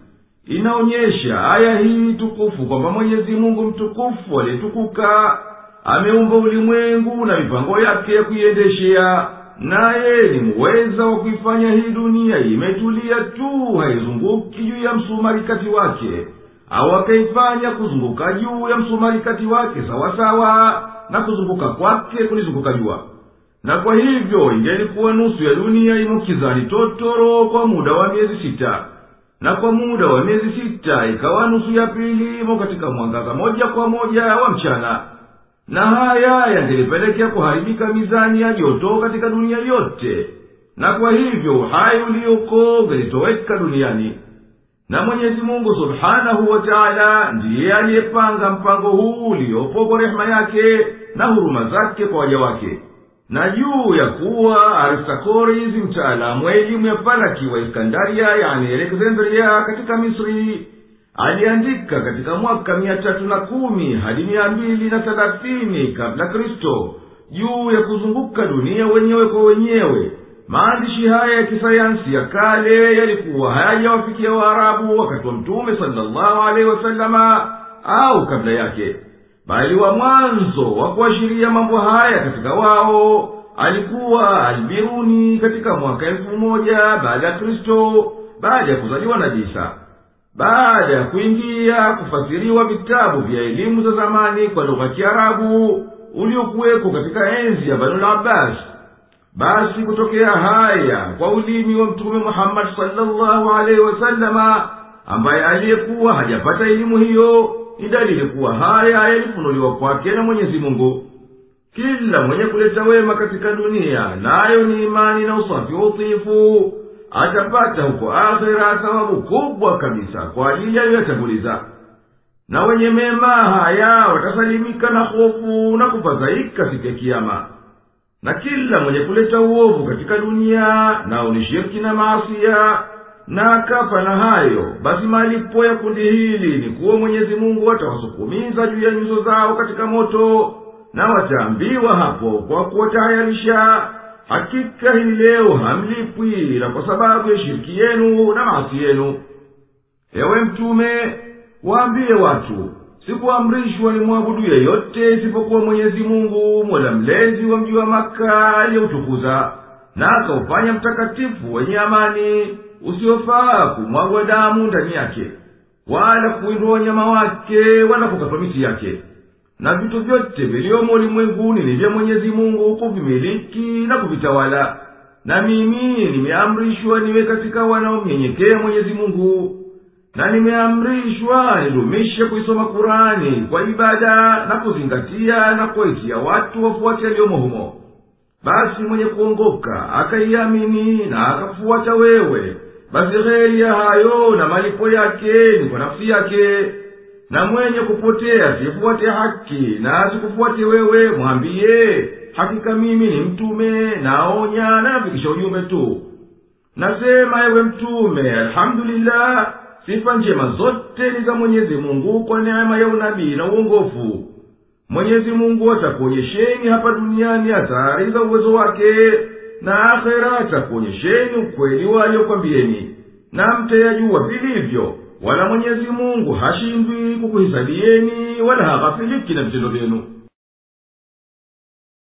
Inaonyesha aya hii tukufu kwamba Mwenyezi Mungu mtukufu aliyetukuka ameumba ulimwengu na mipango yake ya kuiendeshea, naye ni muweza wa kuifanya hii dunia imetulia tu, haizunguki juu ya msumari kati wake, au akaifanya kuzunguka juu ya msumari kati wake sawasawa na kuzunguka kwake kulizunguka jua. Na kwa hivyo ingelikuwa nusu ya dunia imukizani totoro kwa muda wa miezi sita, na kwa muda wa miezi sita ikawa nusu ya pili imo katika mwangaza moja kwa moja wa mchana. Na haya yangelipelekea kuharibika mizani ya joto katika dunia yote, na kwa hivyo uhai ulioko ungelitoweka duniani. Na Mwenyezi Mungu subhanahu wa ta'ala ndiye aliyepanga mpango huu uliopo kwa rehema yake na huruma zake kwa waja wake. Na juu ya kuwa Aristoteles mtaalamu wa elimu ya falaki wa Iskandaria, yani Alexandria katika Misri, aliandika katika mwaka mia tatu na kumi hadi mia mbili na thelathini kabla Kristo juu ya kuzunguka dunia wenyewe kwa wenyewe. Maandishi haya ya kisayansi ya kale yalikuwa hayajawafikia Waarabu wakati wa Mtume sallallahu alaihi wasallama au kabla yake, bali wa mwanzo wa kuashiria mambo haya katika wao alikuwa Albiruni katika mwaka elfu moja baada ya Kristo, baada ya kuzaliwa na Isa. Baada ya kuingia kufasiriwa vitabu vya elimu za zamani kwa lugha ya Kiarabu uliokuweko katika enzi ya Banu Abbas, basi kutokea haya kwa ulimi wa Mtume Muhammad sallallahu alaihi wasallama, ambaye aliyekuwa hajapata elimu hiyo, ni dalili kuwa haya yalifunuliwa kwake na Mwenyezi Mungu. Kila mwenye kuleta wema katika dunia, nayo ni imani na usafi wa utiifu, atapata huko akhera thawabu kubwa kabisa kwa ajili aliyoyatanguliza. Na wenye mema haya watasalimika na hofu na kufadhaika siku ya kiyama. Na kila mwenye kuleta uovu katika dunia, nao ni shirki na maasia, na akafa na hayo, basi malipo ya kundi hili ni kuwa Mwenyezi Mungu atawasukumiza juu ya nyuso zao katika moto, na wataambiwa hapo kwa kuwatahayarisha, hakika hii leo hamlipwi ila kwa sababu ya shirki yenu na maasi yenu. Ewe Mtume, waambie watu, sikuamrishwa ni mwabudu yeyote isipokuwa Mwenyezi Mungu, Mola mlezi wa mji wa Makka aliyeutukuza, na akaufanya mtakatifu wenye amani, usiofaa kumwagwa damu ndani yake, wala kuwindwa wanyama wake, wala kukatwa miti yake. Na vitu vyote viliomo ulimwenguni ni vya Mwenyezi Mungu kuvimiliki na kuvitawala. Na mimi nimeamrishwa niwe katika wanaomnyenyekea Mwenyezi Mungu, na nimeamrishwa nidumishe kuisoma Kurani kwa ibada na kuzingatia na kuitia watu wafuate yaliyomo humo. Basi mwenye kuongoka akaiamini na akafuata wewe, basi kheri ya hayo na malipo yake ni kwa nafsi yake. Na mwenye kupotea sifuate haki na asikufuate wewe, mwambie, hakika mimi ni mtume, naonya na nafikisha ujumbe tu. Nasema ewe Mtume, alhamdulillah, sifa njema zote ni za Mwenyezi Mungu kwa neema ya unabii na uongofu. Mwenyezi Mungu atakuonyesheni hapa duniani athari za uwezo wake, na akhera atakuonyesheni ukweli waliokwambieni, na mtayajua vilivyo, wala Mwenyezi Mungu hashindwi kukuhisabieni wala haghafiliki na vitendo vyenu.